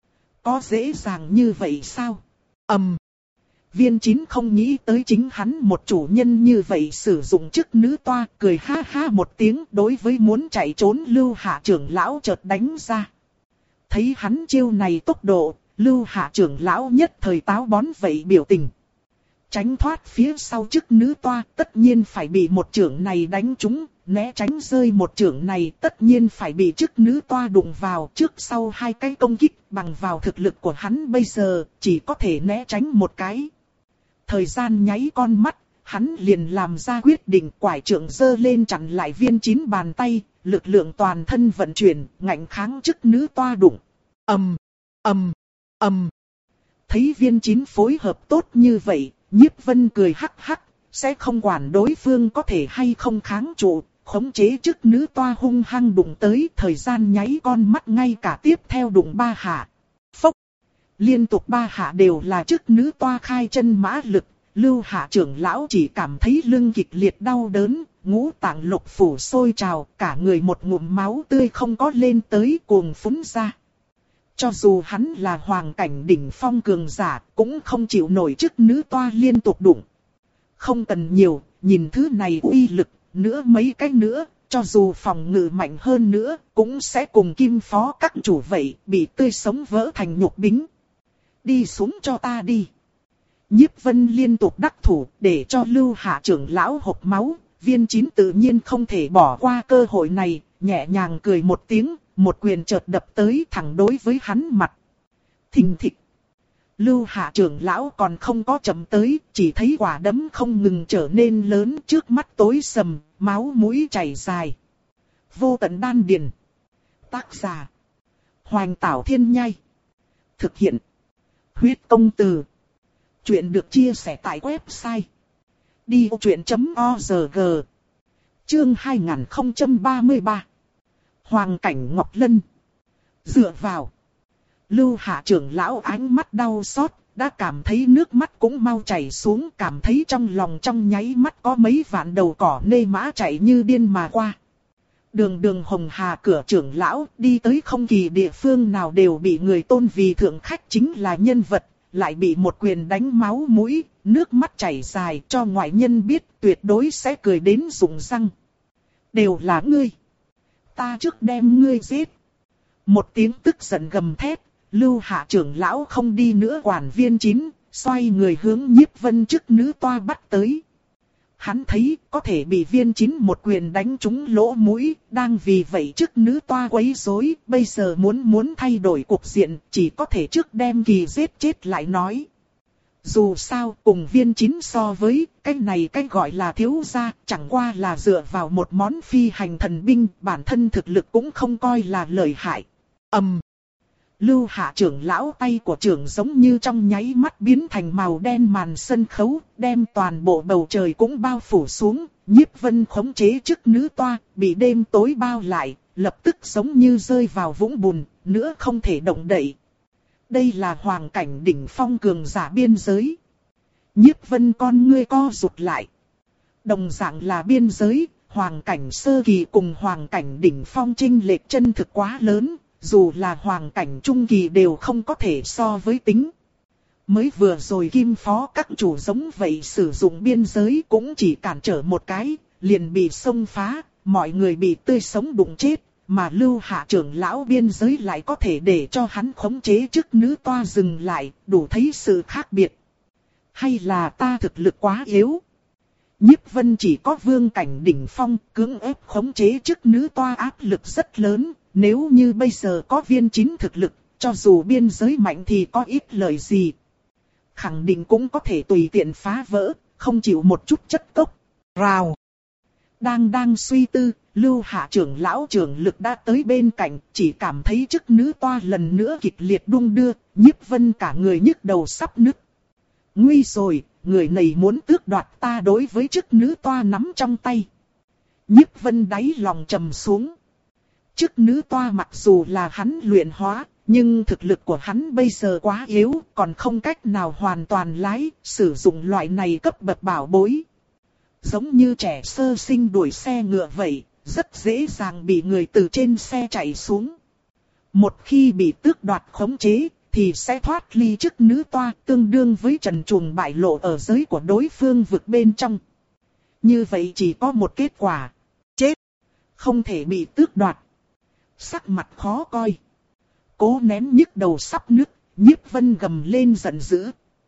S1: Có dễ dàng như vậy sao? Ầm. Um. Viên Chín không nghĩ tới chính hắn một chủ nhân như vậy sử dụng chức nữ toa, cười ha ha một tiếng, đối với muốn chạy trốn Lưu Hạ trưởng lão chợt đánh ra. Thấy hắn chiêu này tốc độ, Lưu Hạ trưởng lão nhất thời táo bón vậy biểu tình. tránh thoát phía sau chức nữ toa, tất nhiên phải bị một chưởng này đánh trúng, né tránh rơi một chưởng này tất nhiên phải bị chức nữ toa đụng vào. Trước sau hai cái công kích, bằng vào thực lực của hắn bây giờ, chỉ có thể né tránh một cái. Thời gian nháy con mắt, hắn liền làm ra quyết định, quải trượng giơ lên chặn lại Viên Chín bàn tay, lực lượng toàn thân vận chuyển, ngạnh kháng chức nữ toa đụng. Ầm, ầm, ầm. Thấy Viên Chín phối hợp tốt như vậy, Nhiếp Vân cười hắc hắc, sẽ không quản đối phương có thể hay không kháng trụ, khống chế chức nữ toa hung hăng đụng tới, thời gian nháy con mắt ngay cả tiếp theo đụng ba hạ. Phốc. Liên tục ba hạ đều là chức nữ toa khai chân mã lực, Lưu Hạ trưởng lão chỉ cảm thấy lưng kịch liệt đau đớn, ngũ tạng lục phủ sôi trào, cả người một ngụm máu tươi không có lên tới cuồng phúng ra. Cho dù hắn là hoàng cảnh đỉnh phong cường giả, cũng không chịu nổi chức nữ toa liên tục đụng. Không cần nhiều, nhìn thứ này uy lực, nữa mấy cái nữa, cho dù phòng ngự mạnh hơn nữa, cũng sẽ cùng Kim Phó các chủ vậy, bị tươi sống vỡ thành nhục bính. Đi xuống cho ta đi. Nhiếp Vân liên tục đắc thủ, để cho Lưu Hạ trưởng lão hộc máu. Viên Chín tự nhiên không thể bỏ qua cơ hội này, nhẹ nhàng cười một tiếng, một quyền chợt đập tới thẳng đối với hắn mặt. Thình thịch. Lưu Hạ trưởng lão còn không có chậm tới, chỉ thấy quả đấm không ngừng trở nên lớn, trước mắt tối sầm, máu mũi chảy dài. Vô Tận Đan Điền. Tác giả: Hoành Tảo Thiên Nhai. Thực hiện: Huyết Công Từ. Chuyện được chia sẻ tại website đi ô chuyện chấm org. Chương hai nghìn không trăm ba mươi ba. Hoàng cảnh Ngọc Lân. Dựa vào. Lưu Hạ trưởng lão ánh mắt đau xót, đã cảm thấy nước mắt cũng mau chảy xuống, cảm thấy trong lòng trong nháy mắt có mấy vạn đầu cỏ nê mã chạy như điên mà qua. Đường đường Hồng Hà cửa trưởng lão, đi tới không kỳ địa phương nào đều bị người tôn vì thượng khách chính là nhân vật, lại bị một quyền đánh máu mũi, nước mắt chảy dài, cho ngoại nhân biết tuyệt đối sẽ cười đến rụng răng. Đều là ngươi. Ta trước đem ngươi giết. Một tiếng tức giận gầm thét, Lưu Hạ trưởng lão không đi nữa quản Viên Chín, xoay người hướng Nhiếp Vân chức nữ toa bắt tới. Hắn thấy có thể bị Viên Chín một quyền đánh trúng lỗ mũi, đang vì vậy chức nữ toa quấy rối, bây giờ muốn muốn thay đổi cục diện, chỉ có thể trước đem kỳ giết chết lại nói. Dù sao cùng Viên Chín so với, cái này cái gọi là thiếu gia, chẳng qua là dựa vào một món phi hành thần binh, bản thân thực lực cũng không coi là lợi hại. Ầm. Um. Lưu Hạ trưởng lão tay của trưởng giống như trong nháy mắt biến thành màu đen màn sân khấu, đem toàn bộ bầu trời cũng bao phủ xuống. Nhiếp Vân khống chế chức nữ toa, bị đêm tối bao lại, lập tức giống như rơi vào vũng bùn, nữa không thể động đậy. Đây là hoàng cảnh đỉnh phong cường giả biên giới. Nhiếp Vân con ngươi co rụt lại. Đồng dạng là biên giới, hoàng cảnh sơ kỳ cùng hoàng cảnh đỉnh phong chênh lệch chân thực quá lớn. Dù là hoàng cảnh trung kỳ đều không có thể so với tính. Mới vừa rồi Kim Phó các chủ giống vậy sử dụng biên giới cũng chỉ cản trở một cái, liền bị xông phá, mọi người bị tươi sống đụng chết, mà Lưu Hạ trưởng lão biên giới lại có thể để cho hắn khống chế chức nữ toa dừng lại, đủ thấy sự khác biệt. Hay là ta thực lực quá yếu? Nhiếp Vân chỉ có vương cảnh đỉnh phong, cưỡng ép khống chế chức nữ toa áp lực rất lớn. Nếu như bây giờ có Viên Chín thực lực, cho dù biên giới mạnh thì có ít lợi gì. Khẳng định cũng có thể tùy tiện phá vỡ, không chịu một chút chất cốc. Rào. Đang đang suy tư, Lưu Hạ trưởng lão trưởng lực đã tới bên cạnh, chỉ cảm thấy chức nữ toa lần nữa kịch liệt đung đưa, Nhiếp Vân cả người nhức đầu sắp nứt. Nguy rồi, người này muốn tước đoạt ta đối với chức nữ toa nắm trong tay. Nhiếp Vân đáy lòng trầm xuống. Chức nữ toa mặc dù là hắn luyện hóa, nhưng thực lực của hắn bây giờ quá yếu, còn không cách nào hoàn toàn lái, sử dụng loại này cấp bậc bảo bối. Giống như trẻ sơ sinh đuổi xe ngựa vậy, rất dễ dàng bị người từ trên xe chạy xuống. Một khi bị tước đoạt khống chế, thì sẽ thoát ly chức nữ toa, tương đương với trần truồng bại lộ ở giới của đối phương vực bên trong. Như vậy chỉ có một kết quả, chết, không thể bị tước đoạt. Sắc mặt khó coi. Cố nén nhức đầu sắp nứt, Nhiếp Vân gầm lên giận dữ.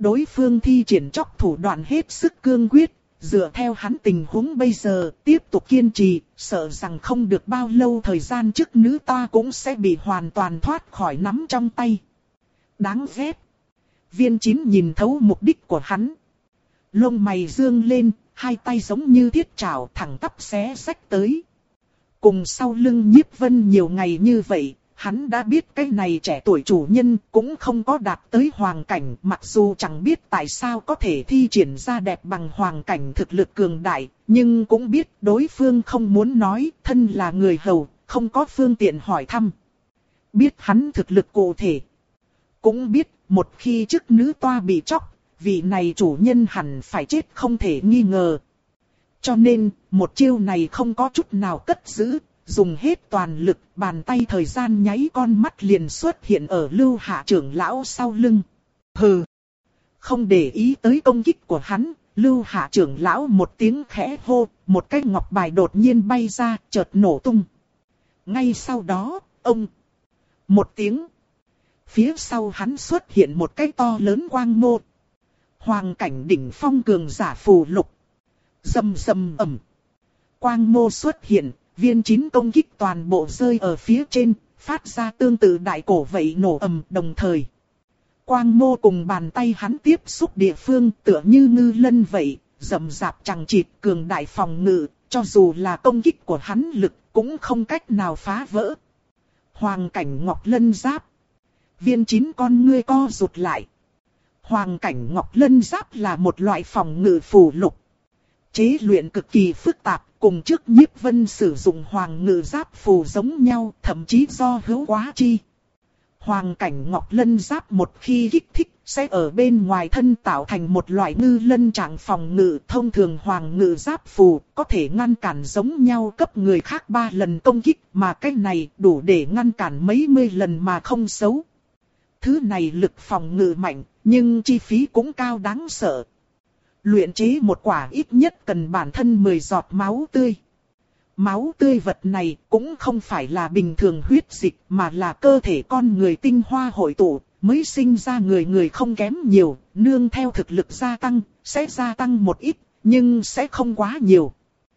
S1: đối phương thi triển chóc thủ đoạn hết sức cương quyết, dựa theo hắn tình huống bây giờ, tiếp tục kiên trì, sợ rằng không được bao lâu thời gian chức nữ ta cũng sẽ bị hoàn toàn thoát khỏi nắm trong tay. Đáng ghét. Viên Chín nhìn thấu mục đích của hắn. Lông mày dương lên, hai tay giống như thiết trảo thẳng tắp xé rách tới. Cùng sau lưng Nhiếp Vân nhiều ngày như vậy, hắn đã biết cái này trẻ tuổi chủ nhân cũng không có đạt tới hoàng cảnh, mặc dù chẳng biết tại sao có thể thi triển ra đẹp bằng hoàng cảnh thực lực cường đại, nhưng cũng biết đối phương không muốn nói, thân là người hầu, không có phương tiện hỏi thăm. Biết hắn thực lực cụ thể. Cũng biết, một khi chức nữ toa bị chóc, vị này chủ nhân hẳn phải chết không thể nghi ngờ. Cho nên, một chiêu này không có chút nào cất giữ, dùng hết toàn lực, bàn tay thời gian nháy con mắt liền xuất hiện ở Lưu Hạ trưởng lão sau lưng. Hừ! Không để ý tới công kích của hắn, Lưu Hạ trưởng lão một tiếng khẽ hô, một cái ngọc bài đột nhiên bay ra, chợt nổ tung. Ngay sau đó, ông! Một tiếng! Phía sau hắn xuất hiện một cái to lớn quang mô. Hoàng cảnh đỉnh phong cường giả phù lục. Rầm rầm ầm. Quang mô xuất hiện, Viên Chín công kích toàn bộ rơi ở phía trên, phát ra tương tự đại cổ vậy nổ ầm đồng thời. Quang mô cùng bàn tay hắn tiếp xúc địa phương tựa như ngư lân vậy, rầm rạp chằng chịt cường đại phòng ngự, cho dù là công kích của hắn lực cũng không cách nào phá vỡ. Hoàng cảnh Ngọc Lân Giáp. Viên Chín con ngươi co rụt lại. Hoàng cảnh Ngọc Lân Giáp là một loại phòng ngự phù lục. Chế luyện cực kỳ phức tạp, cùng trước Nhiếp Vân sử dụng hoàng ngự giáp phù giống nhau, thậm chí do hữu quá chi. Hoàng cảnh Ngọc Lân Giáp một khi kích thích, sẽ ở bên ngoài thân tạo thành một loại ngư lân trạng phòng ngự. Thông thường hoàng ngự giáp phù có thể ngăn cản giống nhau cấp người khác ba lần công kích, mà cái này đủ để ngăn cản mấy mươi lần mà không xấu. Thứ này lực phòng ngự mạnh, nhưng chi phí cũng cao đáng sợ. Luyện chế một quả ít nhất cần bản thân mười giọt máu tươi. Máu tươi vật này cũng không phải là bình thường huyết dịch mà là cơ thể con người tinh hoa hội tụ, mới sinh ra người người không kém nhiều, nương theo thực lực gia tăng, sẽ gia tăng một ít, nhưng sẽ không quá nhiều.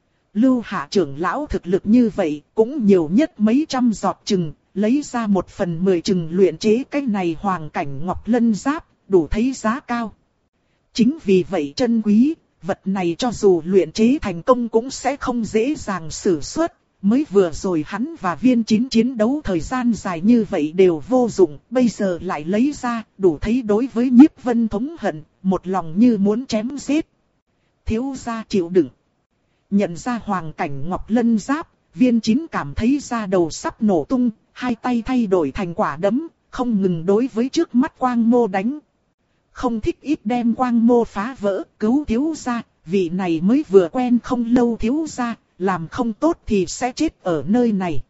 S1: Lưu Hạ trưởng lão thực lực như vậy cũng nhiều nhất mấy trăm giọt chừng, lấy ra một phần mười chừng luyện chế cái này hoàng cảnh Ngọc Lân Giáp, đủ thấy giá cao. Chính vì vậy trân quý, vật này cho dù luyện chế thành công cũng sẽ không dễ dàng sử xuất. Mới vừa rồi hắn và Viên Chín chiến đấu thời gian dài như vậy đều vô dụng, bây giờ lại lấy ra, đủ thấy đối với Nhiếp Vân thống hận, một lòng như muốn chém giết. Thiếu gia chịu đựng. Nhận ra hoàng cảnh Ngọc Lân Giáp, Viên Chín cảm thấy da đầu sắp nổ tung, hai tay thay đổi thành quả đấm, không ngừng đối với trước mắt quang mô đánh. Không thích ít đem quang mô phá vỡ, cứu thiếu gia, vị này mới vừa quen không lâu thiếu gia, làm không tốt thì sẽ chết ở nơi này.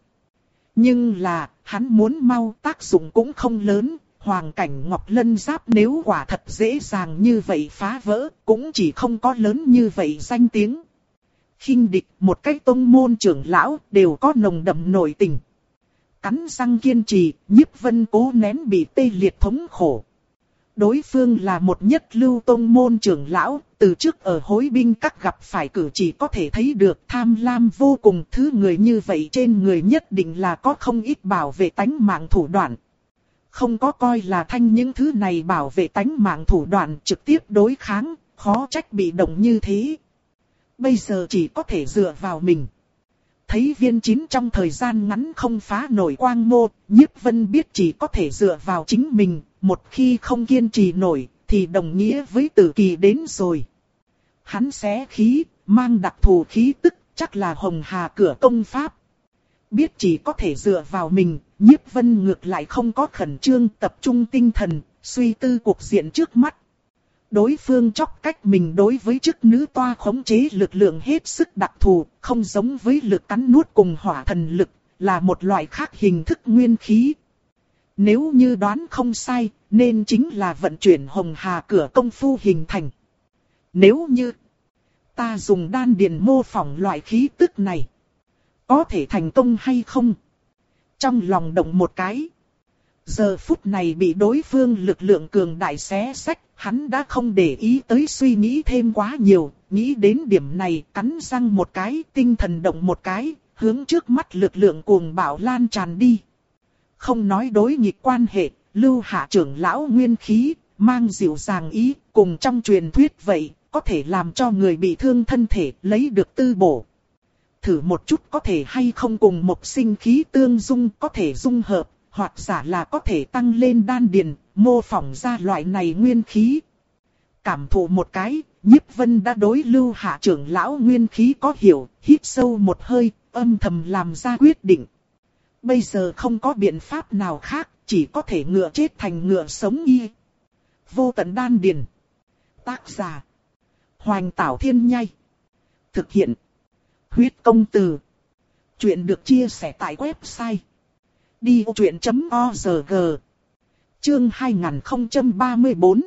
S1: Nhưng là, hắn muốn mau tác dụng cũng không lớn, hoàng cảnh Ngọc Lân Giáp nếu quả thật dễ dàng như vậy phá vỡ, cũng chỉ không có lớn như vậy danh tiếng. Khinh địch, một cái tông môn trưởng lão, đều có nồng đậm nội tình. Cắn răng kiên trì, Nhiếp Vân cố nén bị tê liệt thống khổ. Đối phương là một nhất lưu tông môn trưởng lão, từ trước ở hối binh các gặp phải cử chỉ có thể thấy được tham lam vô cùng. Thứ người như vậy trên người nhất định là có không ít bảo vệ tánh mạng thủ đoạn. Không có coi là thanh những thứ này bảo vệ tánh mạng thủ đoạn trực tiếp đối kháng, khó trách bị động như thế. Bây giờ chỉ có thể dựa vào mình. Thấy Viên Chín trong thời gian ngắn không phá nổi quang mô, Nhiếp Vân biết chỉ có thể dựa vào chính mình, một khi không kiên trì nổi, thì đồng nghĩa với tử kỳ đến rồi. Hắn xé khí, mang đặc thù khí tức, chắc là Hồng Hà cửa công pháp. Biết chỉ có thể dựa vào mình, Nhiếp Vân ngược lại không có khẩn trương, tập trung tinh thần, suy tư cuộc diện trước mắt. Đối phương chóc cách mình đối với chức nữ toa khống chế lực lượng hết sức đặc thù, không giống với lực cắn nuốt cùng hỏa thần lực, là một loại khác hình thức nguyên khí. Nếu như đoán không sai, nên chính là vận chuyển Hồng Hà cửa công phu hình thành. Nếu như ta dùng đan điền mô phỏng loại khí tức này, có thể thành công hay không? Trong lòng động một cái. Giờ phút này bị đối phương lực lượng cường đại xé xách, hắn đã không để ý tới suy nghĩ thêm quá nhiều, nghĩ đến điểm này cắn răng một cái, tinh thần động một cái, hướng trước mắt lực lượng cuồng bạo lan tràn đi. Không nói đối nghịch quan hệ, Lưu Hạ trưởng lão nguyên khí, mang dịu dàng ý, cùng trong truyền thuyết vậy, có thể làm cho người bị thương thân thể lấy được tư bổ. Thử một chút có thể hay không cùng một sinh khí tương dung, có thể dung hợp, hoặc giả là có thể tăng lên đan điền, mô phỏng ra loại này nguyên khí. Cảm thụ một cái, Nhiếp Vân đã đối Lưu Hạ trưởng lão nguyên khí có hiểu, hít sâu một hơi, âm thầm làm ra quyết định. Bây giờ không có biện pháp nào khác, chỉ có thể ngựa chết thành ngựa sống y. Vô tận đan điền. Tác giả: Hoành Tảo Thiên Nhai. Thực hiện: Huyết Công Từ. Chuyện được chia sẻ tại website đi ô chuyện chấm org. Chương hai nghìn không trăm ba mươi tư.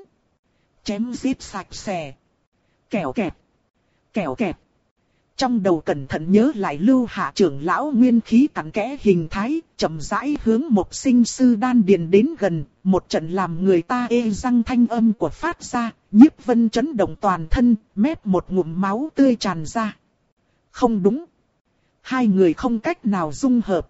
S1: Chém giết sạch sẽ. Kẻo kẹt. Kẻo kẹt. Trong đầu cẩn thận nhớ lại Lưu Hạ trưởng lão nguyên khí cặn kẽ hình thái, chậm rãi hướng một sinh sư đan điền đến gần, một trận làm người ta ê răng thanh âm của phát ra, Nhiếp Vân chấn động toàn thân, mép một ngụm máu tươi tràn ra. Không đúng. Hai người không cách nào dung hợp.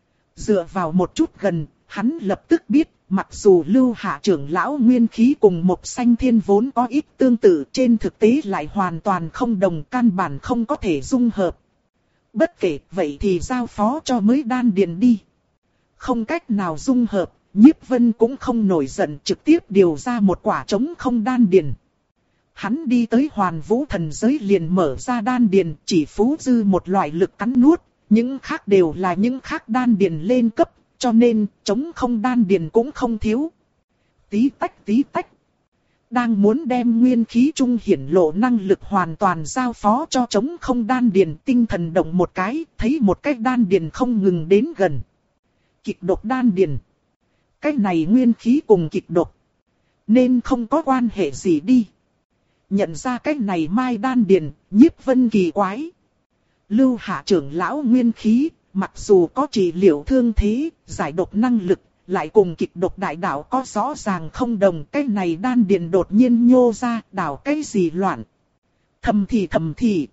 S1: Dựa vào một chút gần, hắn lập tức biết, mặc dù Lưu Hạ trưởng lão nguyên khí cùng một sanh thiên vốn có ít tương tự, trên thực tế lại hoàn toàn không đồng, căn bản không có thể dung hợp. Bất kể, vậy thì giao phó cho mới đan điền đi. Không cách nào dung hợp, Nhiếp Vân cũng không nổi giận, trực tiếp điều ra một quả trống không đan điền. Hắn đi tới Hoàn Vũ thần giới liền mở ra đan điền, chỉ phú dư một loại lực cắn nuốt, những khác đều là những khác đan điền lên cấp, cho nên trống không đan điền cũng không thiếu. Tí tách tí tách. Đang muốn đem nguyên khí trung hiển lộ năng lực hoàn toàn giao phó cho trống không đan điền, tinh thần động một cái, thấy một cái đan điền không ngừng đến gần. Kịch độc đan điền. Cái này nguyên khí cùng kịch độc, nên không có quan hệ gì đi. Nhận ra cái này mai đan điền, Nhiếp Vân kỳ quái. Lưu Hạ trưởng lão nguyên khí, mặc dù có trị liệu thương thế, giải độc năng lực, lại cùng kịch độc đại đạo có rõ ràng không đồng. Cái này đan điền đột nhiên nhô ra, đảo cái gì loạn. Thầm thì thầm thì.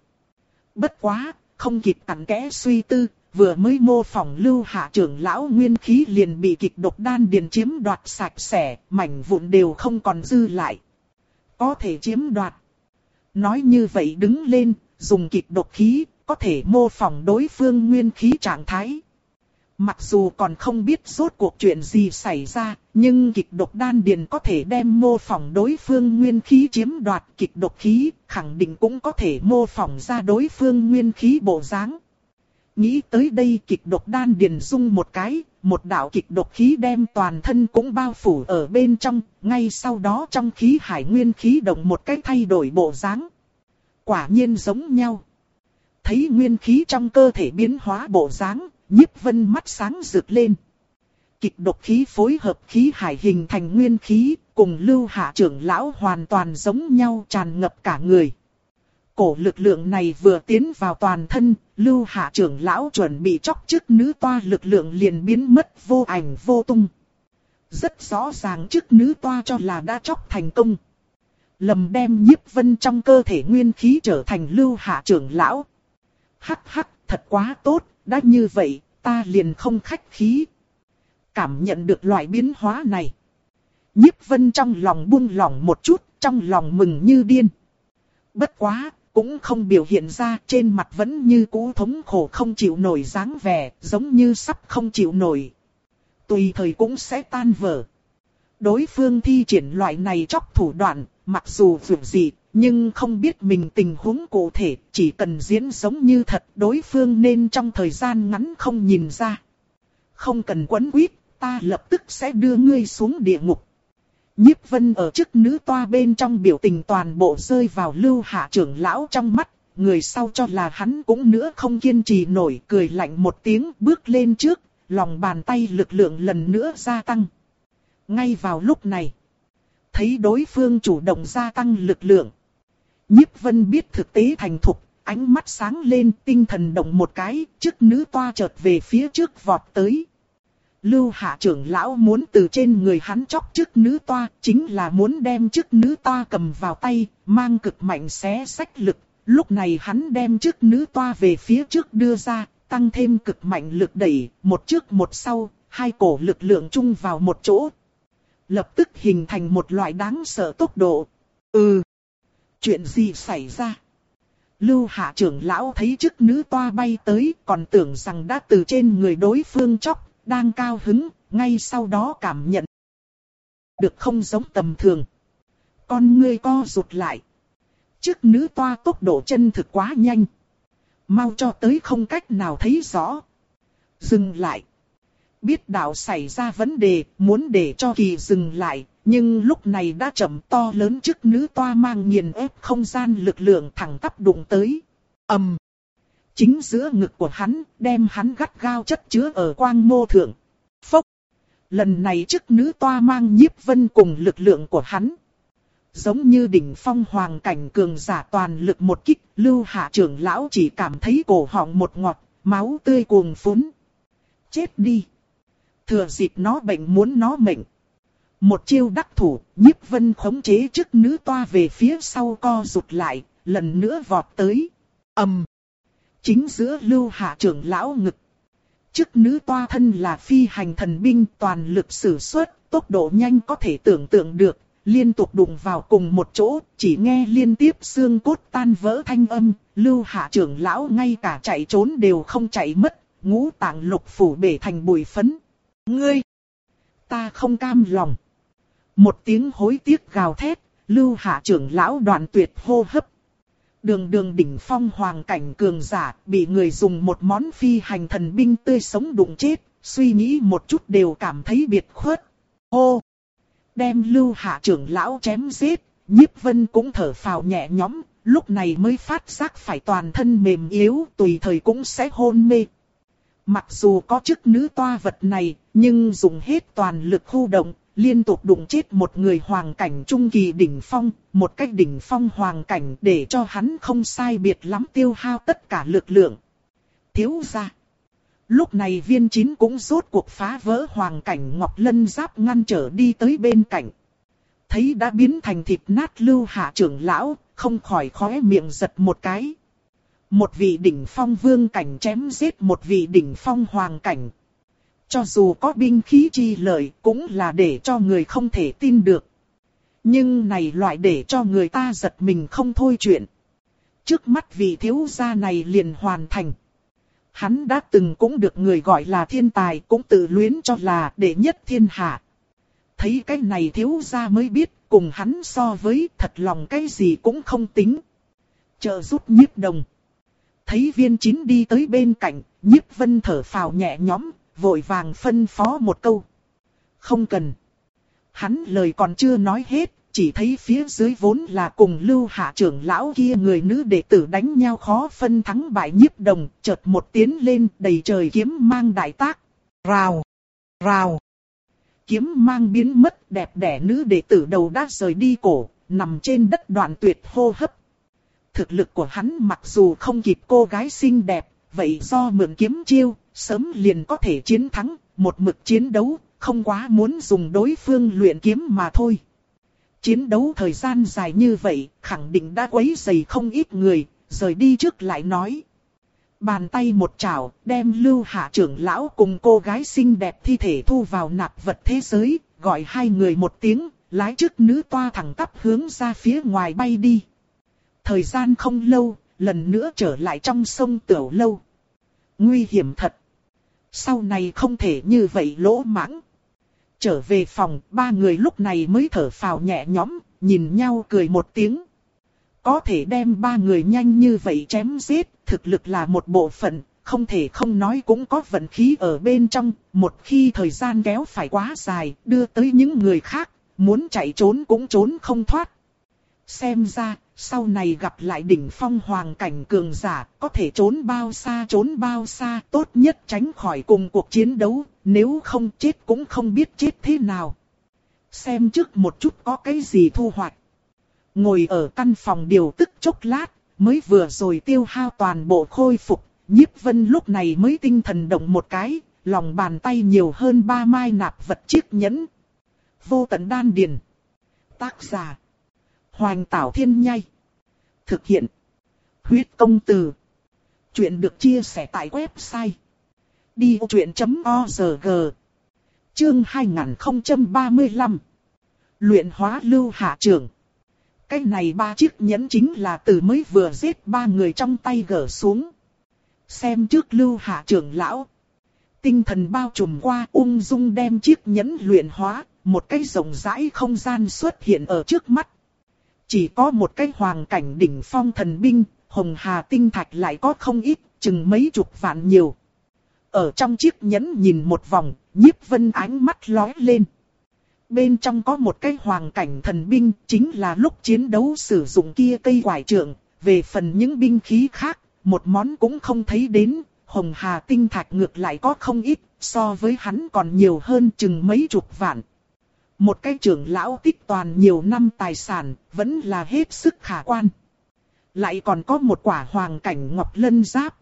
S1: Bất quá, không kịp cặn kẽ suy tư, vừa mới mô phỏng Lưu Hạ trưởng lão nguyên khí liền bị kịch độc đan điền chiếm đoạt sạch sẽ, mảnh vụn đều không còn dư lại. Có thể chiếm đoạt. Nói như vậy đứng lên, dùng kịch độc khí, có thể mô phỏng đối phương nguyên khí trạng thái. Mặc dù còn không biết rốt cuộc chuyện gì xảy ra, nhưng kịch độc đan điền có thể đem mô phỏng đối phương nguyên khí chiếm đoạt, kịch độc khí, khẳng định cũng có thể mô phỏng ra đối phương nguyên khí bộ dáng. Nghĩ tới đây, kịch độc đan điền rung một cái, một đạo kịch độc khí đem toàn thân cũng bao phủ ở bên trong, ngay sau đó trong khí hải nguyên khí động một cái thay đổi bộ dáng. Quả nhiên giống nhau. Thấy nguyên khí trong cơ thể biến hóa bộ dáng, Nhiếp Vân mắt sáng rực lên. Kịch độc khí phối hợp khí hải hình thành nguyên khí, cùng Lưu Hạ trưởng lão hoàn toàn giống nhau, tràn ngập cả người. Cổ lực lượng này vừa tiến vào toàn thân, Lưu Hạ trưởng lão chuẩn bị chóc chức nữ toa lực lượng liền biến mất vô ảnh vô tung. Rất rõ ràng chức nữ toa cho là đã chóc thành công. Lầm đem Nhiếp Vân trong cơ thể nguyên khí trở thành Lưu Hạ trưởng lão. Hắc hắc, thật quá tốt, đã như vậy, ta liền không khách khí. Cảm nhận được loại biến hóa này, Nhiếp Vân trong lòng buông lỏng một chút, trong lòng mừng như điên. Bất quá, cũng không biểu hiện ra, trên mặt vẫn như cũ thống khổ không chịu nổi dáng vẻ, giống như sắp không chịu nổi. Tùy thời cũng sẽ tan vỡ. Đối phương thi triển loại này chóc thủ đoạn, mặc dù vượt dị, nhưng không biết mình tình huống cụ thể, chỉ cần diễn giống như thật, đối phương nên trong thời gian ngắn không nhìn ra. Không cần quấn quýt, ta lập tức sẽ đưa ngươi xuống địa ngục. Nhiếp Vân ở chức nữ toa bên trong biểu tình toàn bộ rơi vào Lưu Hạ trưởng lão trong mắt, người sau cho là hắn cũng nữa không kiên trì nổi, cười lạnh một tiếng bước lên trước, lòng bàn tay lực lượng lần nữa gia tăng. Ngay vào lúc này, thấy đối phương chủ động gia tăng lực lượng, Nhiếp Vân biết thực tế thành thục, ánh mắt sáng lên, tinh thần động một cái, chức nữ toa chợt về phía trước vọt tới. Lưu Hạ trưởng lão muốn từ trên người hắn chóc chức nữ toa, chính là muốn đem chức nữ toa cầm vào tay, mang cực mạnh xé xách lực. Lúc này hắn đem chức nữ toa về phía trước đưa ra, tăng thêm cực mạnh lực đẩy, một trước một sau, hai cổ lực lượng chung vào một chỗ. Lập tức hình thành một loại đáng sợ tốc độ. Ừ, chuyện gì xảy ra? Lưu Hạ trưởng lão thấy chức nữ toa bay tới, còn tưởng rằng đã từ trên người đối phương chóc, đang cao hứng, ngay sau đó cảm nhận được không giống tầm thường. Con ngươi co rụt lại. Chức nữ toa tốc độ chân thực quá nhanh. Mau cho tới không cách nào thấy rõ. Dừng lại. Biết đạo xảy ra vấn đề, muốn để cho kỳ dừng lại, nhưng lúc này đã chậm. To lớn chức nữ toa mang nghiền ép không gian lực lượng thẳng tắp đụng tới. Ầm. Chính giữa ngực của hắn, đem hắn gắt gao chất chứa ở quang mô thượng. Phốc. Lần này chức nữ toa mang Nhiếp Vân cùng lực lượng của hắn. Giống như đỉnh phong hoàng cảnh cường giả toàn lực một kích, Lưu Hạ trưởng lão chỉ cảm thấy cổ họng một ngọt, máu tươi cuồn phún. Chết đi. Thừa dịp nó bệnh muốn nó mệnh. Một chiêu đắc thủ, Nhiếp Vân khống chế chức nữ toa về phía sau co rụt lại, lần nữa vọt tới. Ầm. Chính giữa Lưu Hạ trưởng lão ngực. Chức nữ toa thân là phi hành thần binh, toàn lực sử xuất, tốc độ nhanh có thể tưởng tượng được, liên tục đụng vào cùng một chỗ, chỉ nghe liên tiếp xương cốt tan vỡ thanh âm, Lưu Hạ trưởng lão ngay cả chạy trốn đều không chạy mất, ngũ tạng lục phủ bể thành bụi phấn. Ngươi! Ta không cam lòng. Một tiếng hối tiếc gào thét, Lưu Hạ trưởng lão đoạn tuyệt hô hấp. Đường đường đỉnh phong hoàng cảnh cường giả, bị người dùng một món phi hành thần binh tươi sống đụng chết, suy nghĩ một chút đều cảm thấy biệt khuất. Hô! Đem Lưu Hạ trưởng lão chém giết, Nhiếp Vân cũng thở phào nhẹ nhõm, lúc này mới phát giác phải toàn thân mềm yếu, tùy thời cũng sẽ hôn mê. Mặc dù có chức nữ toa vật này, nhưng dùng hết toàn lực khu động, liên tục đụng chết một người hoàng cảnh trung kỳ đỉnh phong, một cách đỉnh phong hoàng cảnh để cho hắn không sai biệt lắm tiêu hao tất cả lực lượng. Thiếu gia. Lúc này Viên Chín cũng rốt cuộc phá vỡ hoàng cảnh Ngọc Lân Giáp ngăn trở đi tới bên cạnh. Thấy đã biến thành thịt nát Lưu Hạ trưởng lão, không khỏi khóe miệng giật một cái. Một vị đỉnh phong vương cảnh chém giết một vị đỉnh phong hoàng cảnh. Cho dù có binh khí chi lợi cũng là để cho người không thể tin được. Nhưng này loại để cho người ta giật mình không thôi chuyện. Trước mắt vị thiếu gia này liền hoàn thành. Hắn đã từng cũng được người gọi là thiên tài, cũng tự luyến cho là đệ nhất thiên hạ. Thấy cái này thiếu gia mới biết, cùng hắn so với thật lòng cái gì cũng không tính. Trợ giúp Nhiếp Đồng. Thấy Viên Chín đi tới bên cạnh, Nhiếp Vân thở phào nhẹ nhõm, vội vàng phân phó một câu. Không cần. Hắn lời còn chưa nói hết, chỉ thấy phía dưới vốn là cùng Lưu Hạ trưởng lão kia người nữ đệ tử đánh nhau khó phân thắng bại. Nhiếp Đồng, chợt một tiến lên đầy trời kiếm mang đại tác. Rào, rào. Kiếm mang biến mất, đẹp đẽ nữ đệ tử đầu đã rời đi cổ, nằm trên đất đoạn tuyệt hô hấp. Thực lực của hắn mặc dù không kịp cô gái xinh đẹp, vậy do mượn kiếm chiêu, sớm liền có thể chiến thắng, một mực chiến đấu, không quá muốn dùng đối phương luyện kiếm mà thôi. Chiến đấu thời gian dài như vậy, khẳng định đã quấy rầy không ít người, rời đi trước lại nói. Bàn tay một chảo, đem Lưu Hạ trưởng lão cùng cô gái xinh đẹp thi thể thu vào nạp vật thế giới, gọi hai người một tiếng, lái chiếc nữ toa thẳng tắp hướng ra phía ngoài bay đi. Thời gian không lâu, lần nữa trở lại trong sông Tiểu Lâu. Nguy hiểm thật. Sau này không thể như vậy lỗ mãng. Trở về phòng, ba người lúc này mới thở phào nhẹ nhõm, nhìn nhau cười một tiếng. Có thể đem ba người nhanh như vậy chém giết, thực lực là một bộ phận, không thể không nói cũng có vận khí ở bên trong. Một khi thời gian kéo phải quá dài, đưa tới những người khác, muốn chạy trốn cũng trốn không thoát. Xem ra, sau này gặp lại đỉnh phong hoàng cảnh cường giả, có thể trốn bao xa trốn bao xa, tốt nhất tránh khỏi cùng cuộc chiến đấu, nếu không chết cũng không biết chết thế nào. Xem trước một chút có cái gì thu hoạch. Ngồi ở căn phòng điều tức chốc lát, mới vừa rồi tiêu hao toàn bộ khôi phục, Nhiếp Vân lúc này mới tinh thần động một cái, lòng bàn tay nhiều hơn ba mai nạp vật chiếc nhẫn. Vô tận đan điền. Tác giả: Hoành Tảo Thiên Nhai. Thực hiện: Huyết Công Từ. Chuyện được chia sẻ tại website đi vô chuyện chấm org. Chương hai nghìn không trăm ba mươi lăm. Luyện hóa Lưu Hạ Trưởng. Cái này ba chiếc nhẫn chính là từ mới vừa giết ba người trong tay gỡ xuống. Xem trước Lưu Hạ Trưởng lão. Tinh thần bao trùm qua, ung dung đem chiếc nhẫn luyện hóa, một cái rộng rãi không gian xuất hiện ở trước mắt. Chỉ có một cái hoàng cảnh đỉnh phong thần binh, hồng hà tinh thạch lại có không ít, chừng mấy chục vạn nhiều. Ở trong chiếc nhẫn nhìn một vòng, Nhiếp Vân ánh mắt lóe lên. Bên trong có một cái hoàng cảnh thần binh, chính là lúc chiến đấu sử dụng kia cây quải trượng. Về phần những binh khí khác, một món cũng không thấy đến. Hồng hà tinh thạch ngược lại có không ít, so với hắn còn nhiều hơn chừng mấy chục vạn. Một cái trưởng lão tích toàn nhiều năm tài sản, vẫn là hết sức khả quan. Lại còn có một quả hoàng cảnh ngọc lân giáp.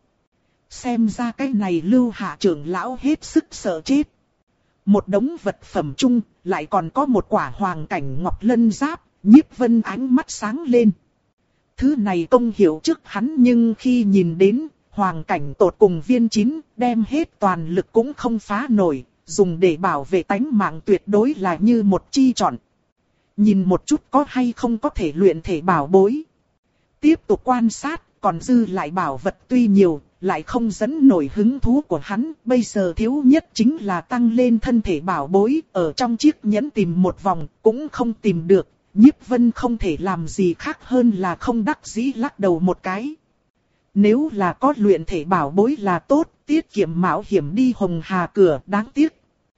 S1: Xem ra cái này Lưu Hạ trưởng lão hết sức sợ chết. Một đống vật phẩm chung, lại còn có một quả hoàng cảnh ngọc lân giáp, Nhiếp Vân ánh mắt sáng lên. Thứ này công hiểu trước hắn, nhưng khi nhìn đến hoàng cảnh tột cùng viên chín, đem hết toàn lực cũng không phá nổi, dùng để bảo vệ tánh mạng tuyệt đối là như một chi chọn. Nhìn một chút có hay không có thể luyện thể bảo bối. Tiếp tục quan sát, còn dư lại bảo vật tuy nhiều, lại không dẫn nổi hứng thú của hắn. Bây giờ thiếu nhất chính là tăng lên thân thể bảo bối, ở trong chiếc nhẫn tìm một vòng, cũng không tìm được. Nhiếp Vân không thể làm gì khác hơn là không đắc dĩ lắc đầu một cái. Nếu là có luyện thể bảo bối là tốt, tiết kiệm mạo hiểm đi hồng hà cửa, đáng tiếc.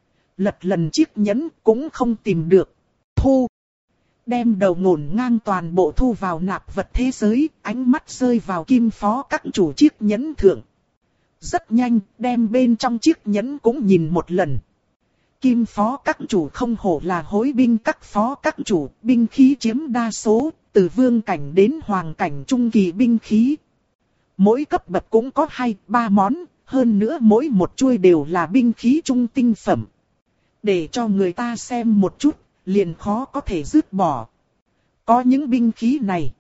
S1: Lật lần chiếc nhẫn cũng không tìm được. Thu. Đem đầu ngổn ngang toàn bộ thu vào nạp vật thế giới, ánh mắt rơi vào kim phó các chủ chiếc nhẫn thượng. Rất nhanh, đem bên trong chiếc nhẫn cũng nhìn một lần. Kim phó các chủ không hổ là hối binh các phó các chủ, binh khí chiếm đa số, từ vương cảnh đến hoàng cảnh trung kỳ binh khí. Mỗi cấp bậc cũng có hai, ba món, hơn nữa mỗi một chuôi đều là binh khí trung tinh phẩm. Để cho người ta xem một chút, liền khó có thể dứt bỏ. Có những binh khí này,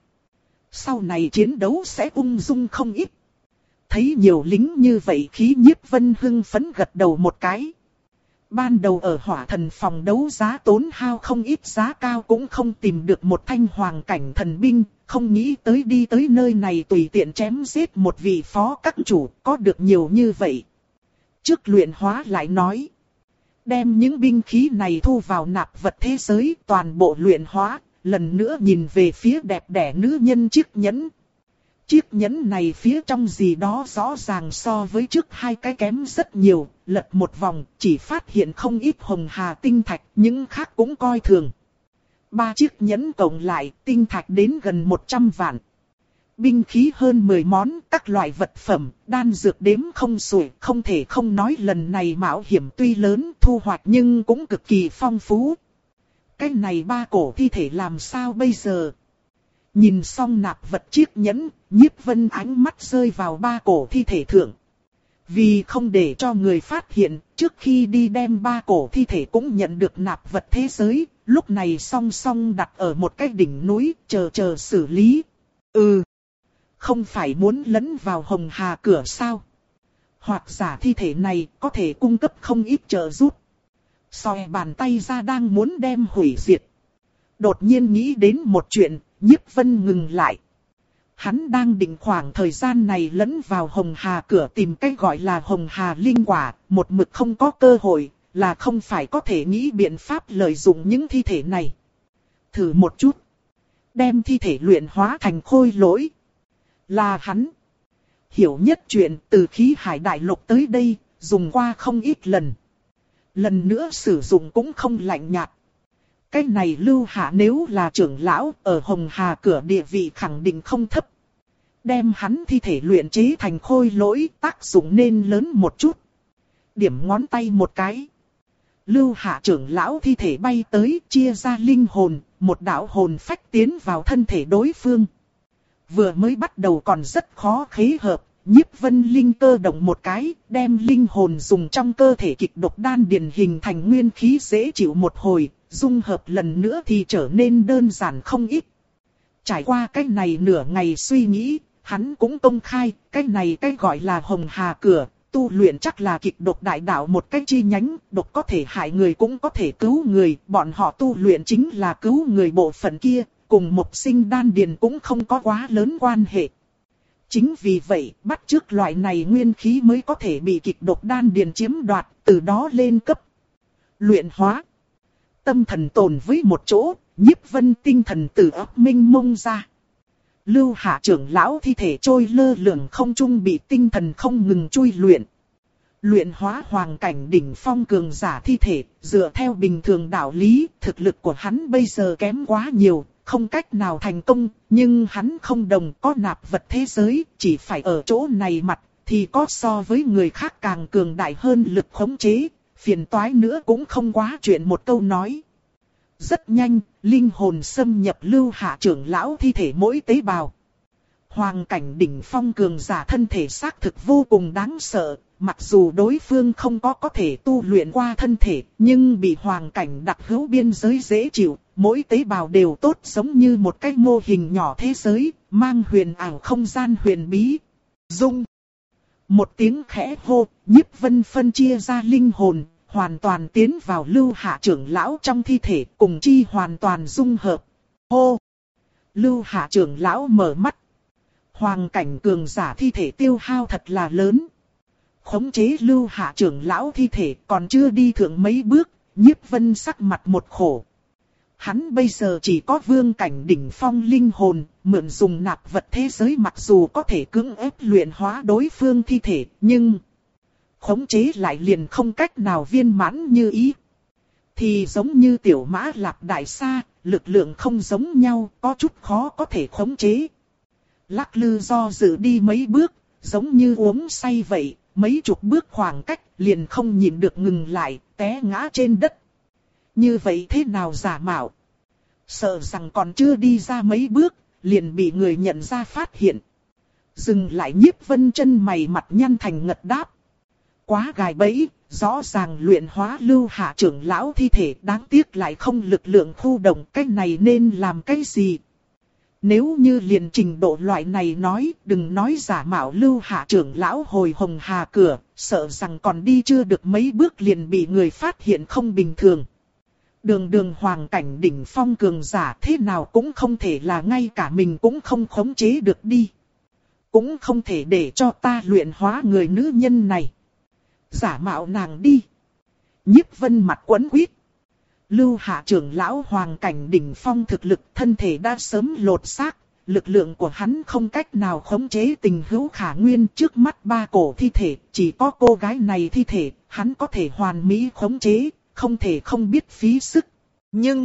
S1: sau này chiến đấu sẽ ung dung không ít. Thấy nhiều lính như vậy, khí Nhiếp Vân hưng phấn gật đầu một cái. Ban đầu ở hỏa thần phòng đấu giá tốn hao không ít giá cao cũng không tìm được một thanh hoàng cảnh thần binh, không nghĩ tới đi tới nơi này tùy tiện chém giết một vị phó các chủ, có được nhiều như vậy. Trước luyện hóa lại nói, đem những binh khí này thu vào nạp vật thế giới, toàn bộ luyện hóa, lần nữa nhìn về phía đẹp đẽ nữ nhân chiếc nhẫn. Chiếc nhẫn này phía trong gì đó rõ ràng so với trước hai cái kém rất nhiều, lật một vòng chỉ phát hiện không ít hồng hà tinh thạch, những khác cũng coi thường. Ba chiếc nhẫn cộng lại, tinh thạch đến gần một trăm vạn. Binh khí hơn mười món, các loại vật phẩm, đan dược đếm không xuể, không thể không nói lần này mạo hiểm tuy lớn, thu hoạch nhưng cũng cực kỳ phong phú. Cái này ba cổ thi thể làm sao bây giờ? Nhìn xong nạp vật chiếc nhẫn, Nhiếp Vân ánh mắt rơi vào ba cổ thi thể thượng. Vì không để cho người phát hiện, trước khi đi đem ba cổ thi thể cũng nhận được nạp vật thế giới, lúc này song song đặt ở một cái đỉnh núi, chờ chờ xử lý. Ừ, không phải muốn lấn vào hồng hà cửa sao? Hoặc giả thi thể này có thể cung cấp không ít trợ giúp. Xòe bàn tay ra đang muốn đem hủy diệt. Đột nhiên nghĩ đến một chuyện, Nhiếp Vân ngừng lại. Hắn đang định khoảng thời gian này lẫn vào hồng hà cửa tìm cách gọi là hồng hà linh quả, một mực không có cơ hội, là không phải có thể nghĩ biện pháp lợi dụng những thi thể này. Thử một chút. Đem thi thể luyện hóa thành khôi lỗi. Là hắn. Hiểu nhất chuyện từ khí hải đại lục tới đây, dùng qua không ít lần. Lần nữa sử dụng cũng không lạnh nhạt. Cái này Lưu Hạ nếu là trưởng lão, ở hồng hà cửa địa vị khẳng định không thấp. Đem hắn thi thể luyện chế thành khôi lỗi, tác dụng nên lớn một chút. Điểm ngón tay một cái. Lưu Hạ trưởng lão thi thể bay tới, chia ra linh hồn, một đạo hồn phách tiến vào thân thể đối phương. Vừa mới bắt đầu còn rất khó khế hợp, Nhiếp Vân Linh cơ động một cái, đem linh hồn dùng trong cơ thể kịch độc đan điền hình thành nguyên khí dễ chịu một hồi, dung hợp lần nữa thì trở nên đơn giản không ít. Trải qua cái này nửa ngày suy nghĩ, hắn cũng công khai, cái này cái gọi là Hồng Hà Cửa, tu luyện chắc là kịch độc đại đạo một cách chi nhánh, độc có thể hại người cũng có thể cứu người, bọn họ tu luyện chính là cứu người bộ phận kia, cùng một sinh đan điền cũng không có quá lớn quan hệ. Chính vì vậy, bắt chước loại này nguyên khí mới có thể bị kịch độc đan điền chiếm đoạt, từ đó lên cấp. Luyện hóa. Tâm thần tồn với một chỗ, Nhiếp Vân tinh thần từ óc minh mông ra. Lưu Hạ trưởng lão thi thể trôi lơ lửng không trung bị tinh thần không ngừng chui luyện. Luyện hóa hoàng cảnh đỉnh phong cường giả thi thể, dựa theo bình thường đạo lý, thực lực của hắn bây giờ kém quá nhiều, không cách nào thành công, nhưng hắn không đồng có nạp vật thế giới, chỉ phải ở chỗ này mặt, thì có so với người khác càng cường đại hơn lực khống chế, phiền toái nữa cũng không quá chuyện một câu nói. Rất nhanh, linh hồn xâm nhập Lưu Hạ trưởng lão thi thể mỗi tế bào. Hoàng cảnh đỉnh phong cường giả thân thể xác thực vô cùng đáng sợ, mặc dù đối phương không có có thể tu luyện qua thân thể, nhưng bị hoàng cảnh đặc hữu biên giới dễ chịu, mỗi tế bào đều tốt giống như một cái mô hình nhỏ thế giới, mang huyền ảo không gian huyền bí. Dung. Một tiếng khẽ hô, Nhiếp Vân phân chia ra linh hồn, hoàn toàn tiến vào Lưu Hạ trưởng lão trong thi thể, cùng chi hoàn toàn dung hợp. Hô! Lưu Hạ trưởng lão mở mắt. Hoàng cảnh cường giả thi thể tiêu hao thật là lớn. Khống chế Lưu Hạ trưởng lão thi thể còn chưa đi thượng mấy bước, Nhiếp Vân sắc mặt một khổ. Hắn bây giờ chỉ có vương cảnh đỉnh phong linh hồn, mượn dùng nạp vật thế giới mặc dù có thể cưỡng ép luyện hóa đối phương thi thể, nhưng khống chế lại liền không cách nào viên mãn như ý. Thì giống như tiểu mã lạp đại sa, lực lượng không giống nhau, có chút khó có thể khống chế. Lắc lư do dự đi mấy bước, giống như uống say vậy, mấy chục bước khoảng cách liền không nhịn được ngừng lại, té ngã trên đất. Như vậy thế nào giả mạo? Sợ rằng còn chưa đi ra mấy bước, liền bị người nhận ra phát hiện. Dừng lại Nhiếp Vân chân mày mặt nhăn thành ngật đáp. Quá gài bẫy, rõ ràng luyện hóa Lưu Hạ trưởng lão thi thể, đáng tiếc lại không lực lượng khu động, cái này nên làm cái gì? Nếu như liền trình độ loại này nói, đừng nói giả mạo Lưu Hạ trưởng lão hồi Hồng Hà Cửa, sợ rằng còn đi chưa được mấy bước liền bị người phát hiện không bình thường. Đường đường hoàng cảnh đỉnh phong cường giả thế nào cũng không thể là ngay cả mình cũng không khống chế được đi. Cũng không thể để cho ta luyện hóa người nữ nhân này. Giả mạo nàng đi. Nhiếp Vân mặt quấn quýt. Lưu Hạ trưởng lão hoàng cảnh đỉnh phong thực lực thân thể đã sớm lột xác. Lực lượng của hắn không cách nào khống chế tình hữu khả nguyên, trước mắt ba cổ thi thể. Chỉ có cô gái này thi thể, hắn có thể hoàn mỹ khống chế, không thể không biết phí sức. Nhưng,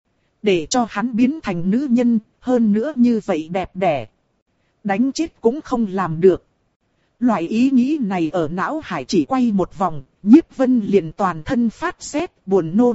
S1: để cho hắn biến thành nữ nhân, hơn nữa như vậy đẹp đẽ, đánh chết cũng không làm được. Loại ý nghĩ này ở não hải chỉ quay một vòng, Nhiếp Vân liền toàn thân phát rét, buồn nôn.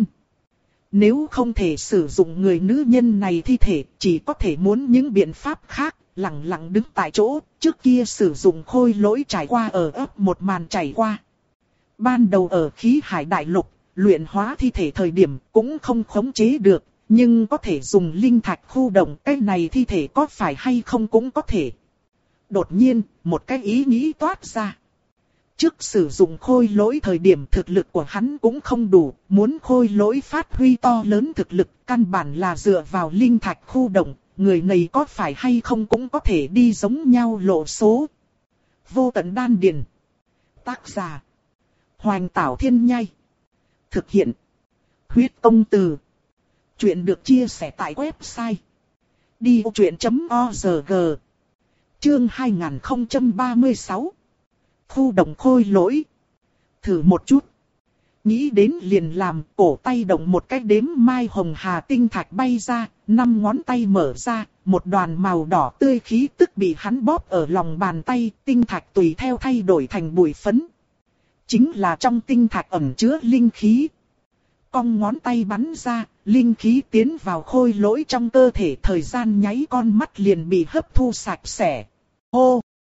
S1: Nếu không thể sử dụng người nữ nhân này thi thể, chỉ có thể muốn những biện pháp khác, lặng lặng đứng tại chỗ, trước kia sử dụng khôi lỗi trải qua ở ấp một màn trải qua. Ban đầu ở khí hải đại lục, luyện hóa thi thể thời điểm cũng không khống chế được, nhưng có thể dùng linh thạch khu động, cái này thi thể có phải hay không cũng có thể. Đột nhiên, một cái ý nghĩ toát ra. Trước sử dụng khôi lỗi thời điểm thực lực của hắn cũng không đủ, muốn khôi lỗi phát huy to lớn thực lực, căn bản là dựa vào linh thạch khu động, người này có phải hay không cũng có thể đi giống nhau lộ số. Vô tận đan điền. Tác giả: Hoành Tảo Thiên Nhai. Thực hiện: Huyết Công Từ. Chuyện được chia sẻ tại website đi vô chuyện chấm org. Chương hai nghìn không trăm ba mươi sáu. Khu động khôi lỗi. Thử một chút. Nghĩ đến liền làm, cổ tay động một cái đếm mai hồng hà tinh thạch bay ra, năm ngón tay mở ra, một đoàn màu đỏ tươi khí tức bị hắn bóp ở lòng bàn tay, tinh thạch tùy theo thay đổi thành bụi phấn. Chính là trong tinh thạch ẩn chứa linh khí. Cong ngón tay bắn ra, linh khí tiến vào khôi lỗi trong cơ thể, thời gian nháy con mắt liền bị hấp thu sạch sẽ. Hô!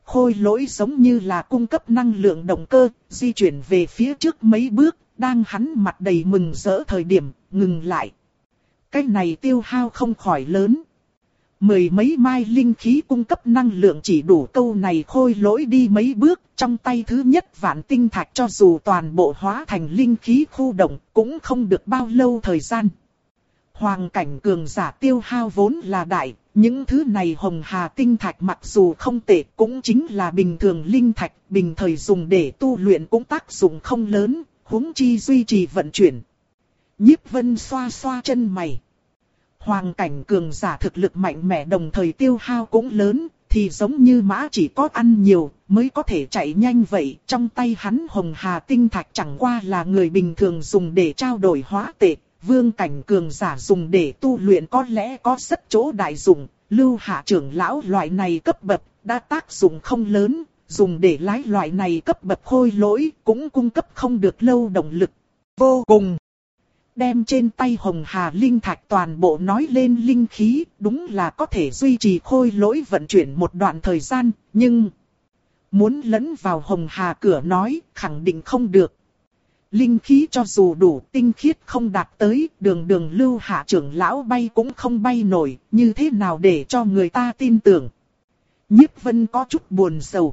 S1: khôi lỗi giống như là cung cấp năng lượng động cơ, di chuyển về phía trước mấy bước, đang hắn mặt đầy mừng rỡ thời điểm, ngừng lại. Cái này tiêu hao không khỏi lớn. Mười mấy mai linh khí cung cấp năng lượng chỉ đủ câu này khôi lỗi đi mấy bước, trong tay thứ nhất vạn tinh thạch cho dù toàn bộ hóa thành linh khí khu động, cũng không được bao lâu thời gian. Hoàng cảnh cường giả tiêu hao vốn là đại, những thứ này hồng hà tinh thạch mặc dù không tệ cũng chính là bình thường linh thạch, bình thời dùng để tu luyện cũng tác dụng không lớn, huống chi duy trì vận chuyển. Nhiếp Vân xoa xoa chân mày. Hoàng cảnh cường giả thực lực mạnh mẽ đồng thời tiêu hao cũng lớn, thì giống như mã chỉ có ăn nhiều mới có thể chạy nhanh vậy. Trong tay hắn hồng hà tinh thạch chẳng qua là người bình thường dùng để trao đổi hóa tệ, vương cảnh cường giả dùng để tu luyện có lẽ có rất chỗ đại dụng. Lưu hạ trưởng lão loại này cấp bậc đã tác dụng không lớn, dùng để lái loại này cấp bậc khôi lỗi cũng cung cấp không được lâu động lực. Vô cùng. Đem trên tay hồng hà linh thạch toàn bộ nói lên linh khí, đúng là có thể duy trì khôi lỗi vận chuyển một đoạn thời gian, nhưng muốn lẫn vào hồng hà cửa nói, khẳng định không được. Linh khí cho dù đủ tinh khiết không đạt tới, đường đường Lưu hạ trưởng lão bay cũng không bay nổi, như thế nào để cho người ta tin tưởng. Nhiếp Vân có chút buồn sầu.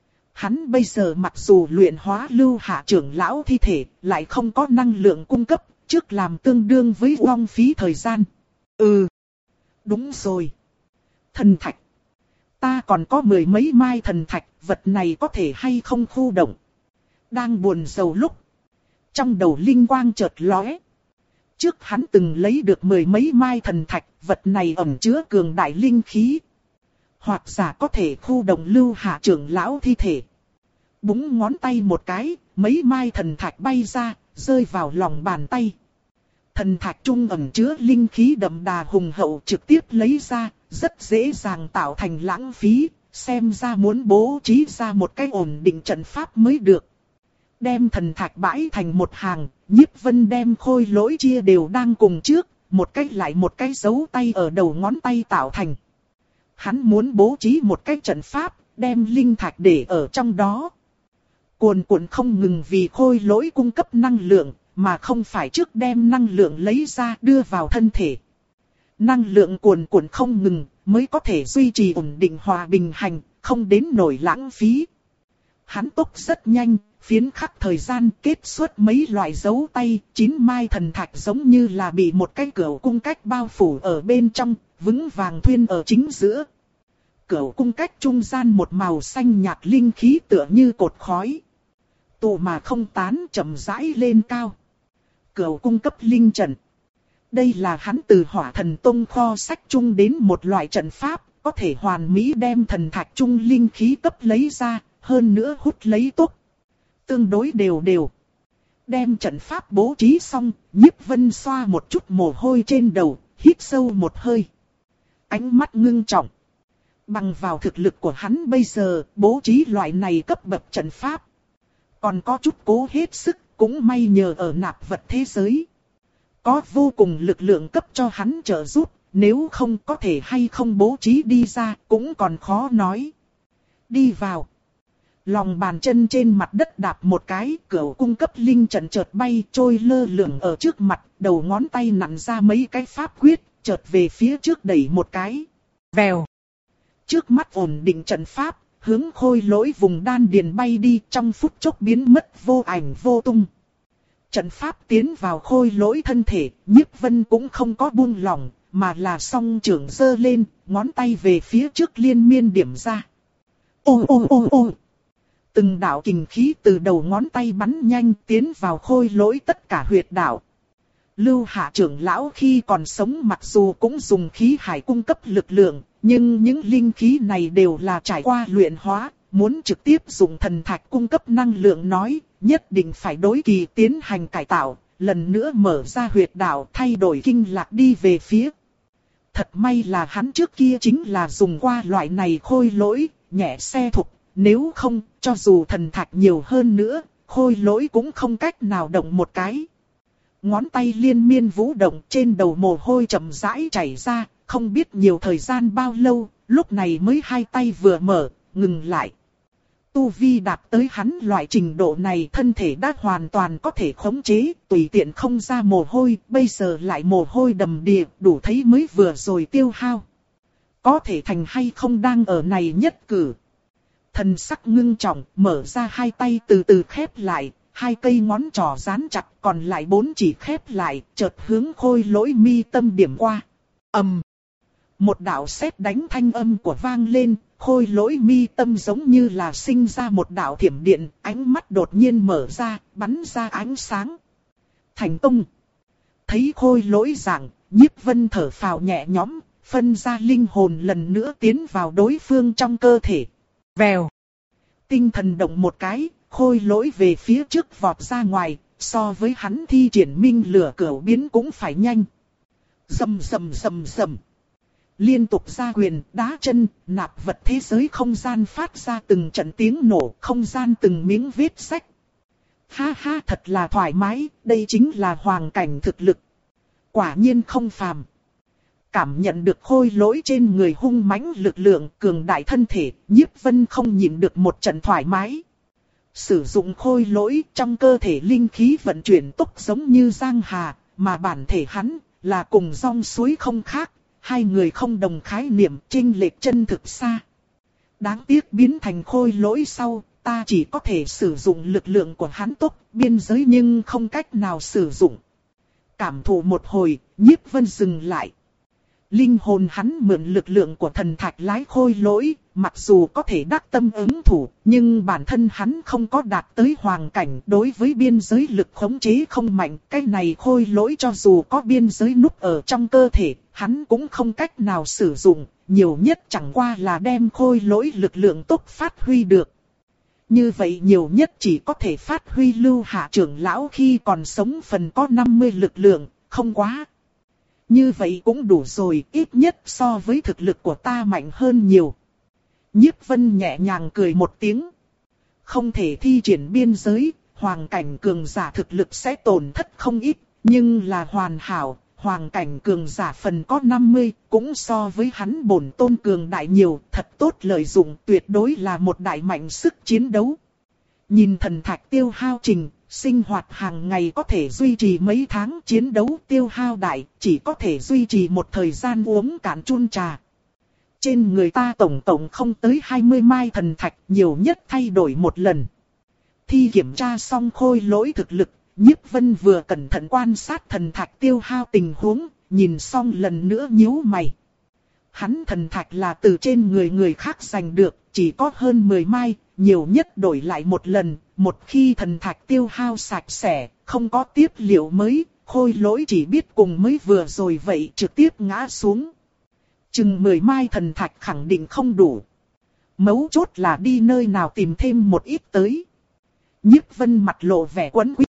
S1: Hắn bây giờ mặc dù luyện hóa Lưu hạ trưởng lão thi thể, lại không có năng lượng cung cấp, trước làm tương đương với uổng phí thời gian. Ừ, đúng rồi. Thần thạch. Ta còn có mười mấy mai thần thạch, vật này có thể hay không khu động. Đang buồn sầu lúc, trong đầu linh quang chợt lóe. Trước hắn từng lấy được mười mấy mai thần thạch, vật này ẩn chứa cường đại linh khí. Hoặc giả có thể khu động Lưu hạ trưởng lão thi thể. Búng ngón tay một cái, mấy mai thần thạch bay ra, rơi vào lòng bàn tay. Thần thạch trung ẩn chứa linh khí đậm đà hùng hậu trực tiếp lấy ra, rất dễ dàng tạo thành lãng phí, xem ra muốn bố trí ra một cái ổn định trận pháp mới được. Đem thần thạch bãi thành một hàng, Nhiếp Vân đem khôi lỗi chia đều đang cùng trước, một cái lại một cái dấu tay ở đầu ngón tay tạo thành. Hắn muốn bố trí một cái trận pháp, đem linh thạch để ở trong đó. Cuồn cuộn không ngừng vì khôi lỗi cung cấp năng lượng, mà không phải trước đem năng lượng lấy ra đưa vào thân thể. Năng lượng cuồn cuộn không ngừng, mới có thể duy trì ổn định hòa bình hành, không đến nổi lãng phí. Hắn tốc rất nhanh, phiến khắc thời gian kết xuất mấy loại dấu tay, chín mai thần thạch giống như là bị một cái cửu cung cách bao phủ ở bên trong, vững vàng thuyên ở chính giữa. Cửu cung cách trung gian một màu xanh nhạt linh khí tựa như cột khói. Tụ mà không tán chậm rãi lên cao. Cửu cung cấp linh trận. Đây là hắn từ Hỏa Thần Tông kho sách chung đến một loại trận pháp, có thể hoàn mỹ đem thần thạch trung linh khí cấp lấy ra, hơn nữa hút lấy tốt. Tương đối đều đều. Đem trận pháp bố trí xong, Nhiếp Vân xoa một chút mồ hôi trên đầu, hít sâu một hơi. Ánh mắt ngưng trọng. Bằng vào thực lực của hắn bây giờ, bố trí loại này cấp bậc trận pháp. Còn có chút cố hết sức, cũng may nhờ ở nạp vật thế giới. Có vô cùng lực lượng cấp cho hắn trợ giúp, nếu không có thể hay không bố trí đi ra, cũng còn khó nói. Đi vào. Lòng bàn chân trên mặt đất đạp một cái, cửu cung cấp linh trận chợt bay trôi lơ lửng ở trước mặt, đầu ngón tay nặn ra mấy cái pháp quyết, chợt về phía trước đẩy một cái. Vèo. Trước mắt ổn định trận pháp, hướng khôi lỗi vùng đan điền bay đi, trong phút chốc biến mất vô ảnh vô tung. Trận pháp tiến vào khôi lỗi thân thể, Nhiếp Vân cũng không có buông lỏng, mà là song trưởng giơ lên, ngón tay về phía trước liên miên điểm ra. Ô ô ô ô. Từng đạo kình khí từ đầu ngón tay bắn nhanh tiến vào khôi lỗi tất cả huyệt đạo. Lưu hạ trưởng lão khi còn sống mặc dù cũng dùng khí hải cung cấp lực lượng, nhưng những linh khí này đều là trải qua luyện hóa, muốn trực tiếp dùng thần thạch cung cấp năng lượng nói, nhất định phải đối kỳ tiến hành cải tạo, lần nữa mở ra huyệt đạo thay đổi kinh lạc đi về phía. Thật may là hắn trước kia chính là dùng qua loại này khôi lỗi, nhẹ xe thục, nếu không, cho dù thần thạch nhiều hơn nữa, khôi lỗi cũng không cách nào động một cái. Ngón tay liên miên vũ động trên đầu mồ hôi chậm rãi chảy ra, không biết nhiều thời gian bao lâu, lúc này mới hai tay vừa mở, ngừng lại. tu vi đạt tới hắn loại trình độ này, thân thể đã hoàn toàn có thể khống chế, tùy tiện không ra mồ hôi, bây giờ lại mồ hôi đầm đìa, đủ thấy mới vừa rồi tiêu hao. Có thể thành hay không đang ở này nhất cử. Thần sắc ngưng trọng, mở ra hai tay từ từ khép lại, hai cây ngón trỏ dán chặt, còn lại bốn chỉ khép lại, chợt hướng Khôi Lỗi mi tâm điểm qua. Ầm. Một đạo sét đánh thanh âm của vang lên, Khôi Lỗi mi tâm giống như là sinh ra một đạo thiểm điện, ánh mắt đột nhiên mở ra, bắn ra ánh sáng. Thành công. Thấy Khôi Lỗi dạng, Nhiếp Vân thở phào nhẹ nhõm, phân ra linh hồn lần nữa tiến vào đối phương trong cơ thể. Vèo. Tinh thần động một cái, Khôi Lỗi về phía trước vọt ra ngoài, so với hắn thi triển minh lửa cửu biến cũng phải nhanh. Rầm rầm rầm rầm. Liên tục ra quyền, đá chân, nạp vật thế giới không gian phát ra từng trận tiếng nổ, không gian từng miếng vết rách. Ha ha, thật là thoải mái, đây chính là hoàng cảnh thực lực. Quả nhiên không phàm. Cảm nhận được Khôi Lỗi trên người hung mãnh lực lượng cường đại thân thể, Nhiếp Vân không nhịn được một trận thoải mái. Sử dụng Khôi Lỗi, trong cơ thể linh khí vận chuyển tốc giống như giang hà, mà bản thể hắn là cùng dòng suối không khác, hai người không đồng khái niệm, chênh lệch chân thực xa. Đáng tiếc biến thành Khôi Lỗi sau, ta chỉ có thể sử dụng lực lượng của hắn tốc, biên giới nhưng không cách nào sử dụng. Cảm thụ một hồi, Nhiếp Vân dừng lại. Linh hồn hắn mượn lực lượng của thần thạch lái Khôi Lỗi, mặc dù có thể đắc tâm ứng thủ, nhưng bản thân hắn không có đạt tới hoàng cảnh, đối với biên giới lực khống chế không mạnh. Cái này Khôi Lỗi cho dù có biên giới núp ở trong cơ thể, hắn cũng không cách nào sử dụng, nhiều nhất chẳng qua là đem Khôi Lỗi lực lượng tốc phát huy được. Như vậy nhiều nhất chỉ có thể phát huy Lưu Hạ trưởng lão khi còn sống phần có năm mươi lực lượng, không quá. Như vậy cũng đủ rồi, ít nhất so với thực lực của ta mạnh hơn nhiều. Nhiếp Vân nhẹ nhàng cười một tiếng. Không thể thi triển biên giới, hoàng cảnh cường giả thực lực sẽ tổn thất không ít, nhưng là hoàn hảo, hoàng cảnh cường giả phần có năm mươi, cũng so với hắn bổn tôn cường đại nhiều, thật tốt lợi dụng, tuyệt đối là một đại mạnh sức chiến đấu. Nhìn thần thạch tiêu hao trình, sinh hoạt hàng ngày có thể duy trì mấy tháng, chiến đấu tiêu hao đại, chỉ có thể duy trì một thời gian uống cạn chun trà. Trên người ta tổng tổng không tới hai mươi mai thần thạch, nhiều nhất thay đổi một lần. Thi kiểm tra xong Khôi Lỗi thực lực, Nhiếp Vân vừa cẩn thận quan sát thần thạch tiêu hao tình huống, nhìn xong lần nữa nhíu mày. Hắn thần thạch là từ trên người người khác giành được, chỉ có hơn mười mai, nhiều nhất đổi lại một lần, một khi thần thạch tiêu hao sạch sẽ, không có tiếp liệu mới, Khôi Lỗi chỉ biết cùng mới vừa rồi vậy trực tiếp ngã xuống. Chừng mười mai thần thạch khẳng định không đủ. Mấu chốt là đi nơi nào tìm thêm một ít tới. Nhiếp Vân mặt lộ vẻ quẫn quýt.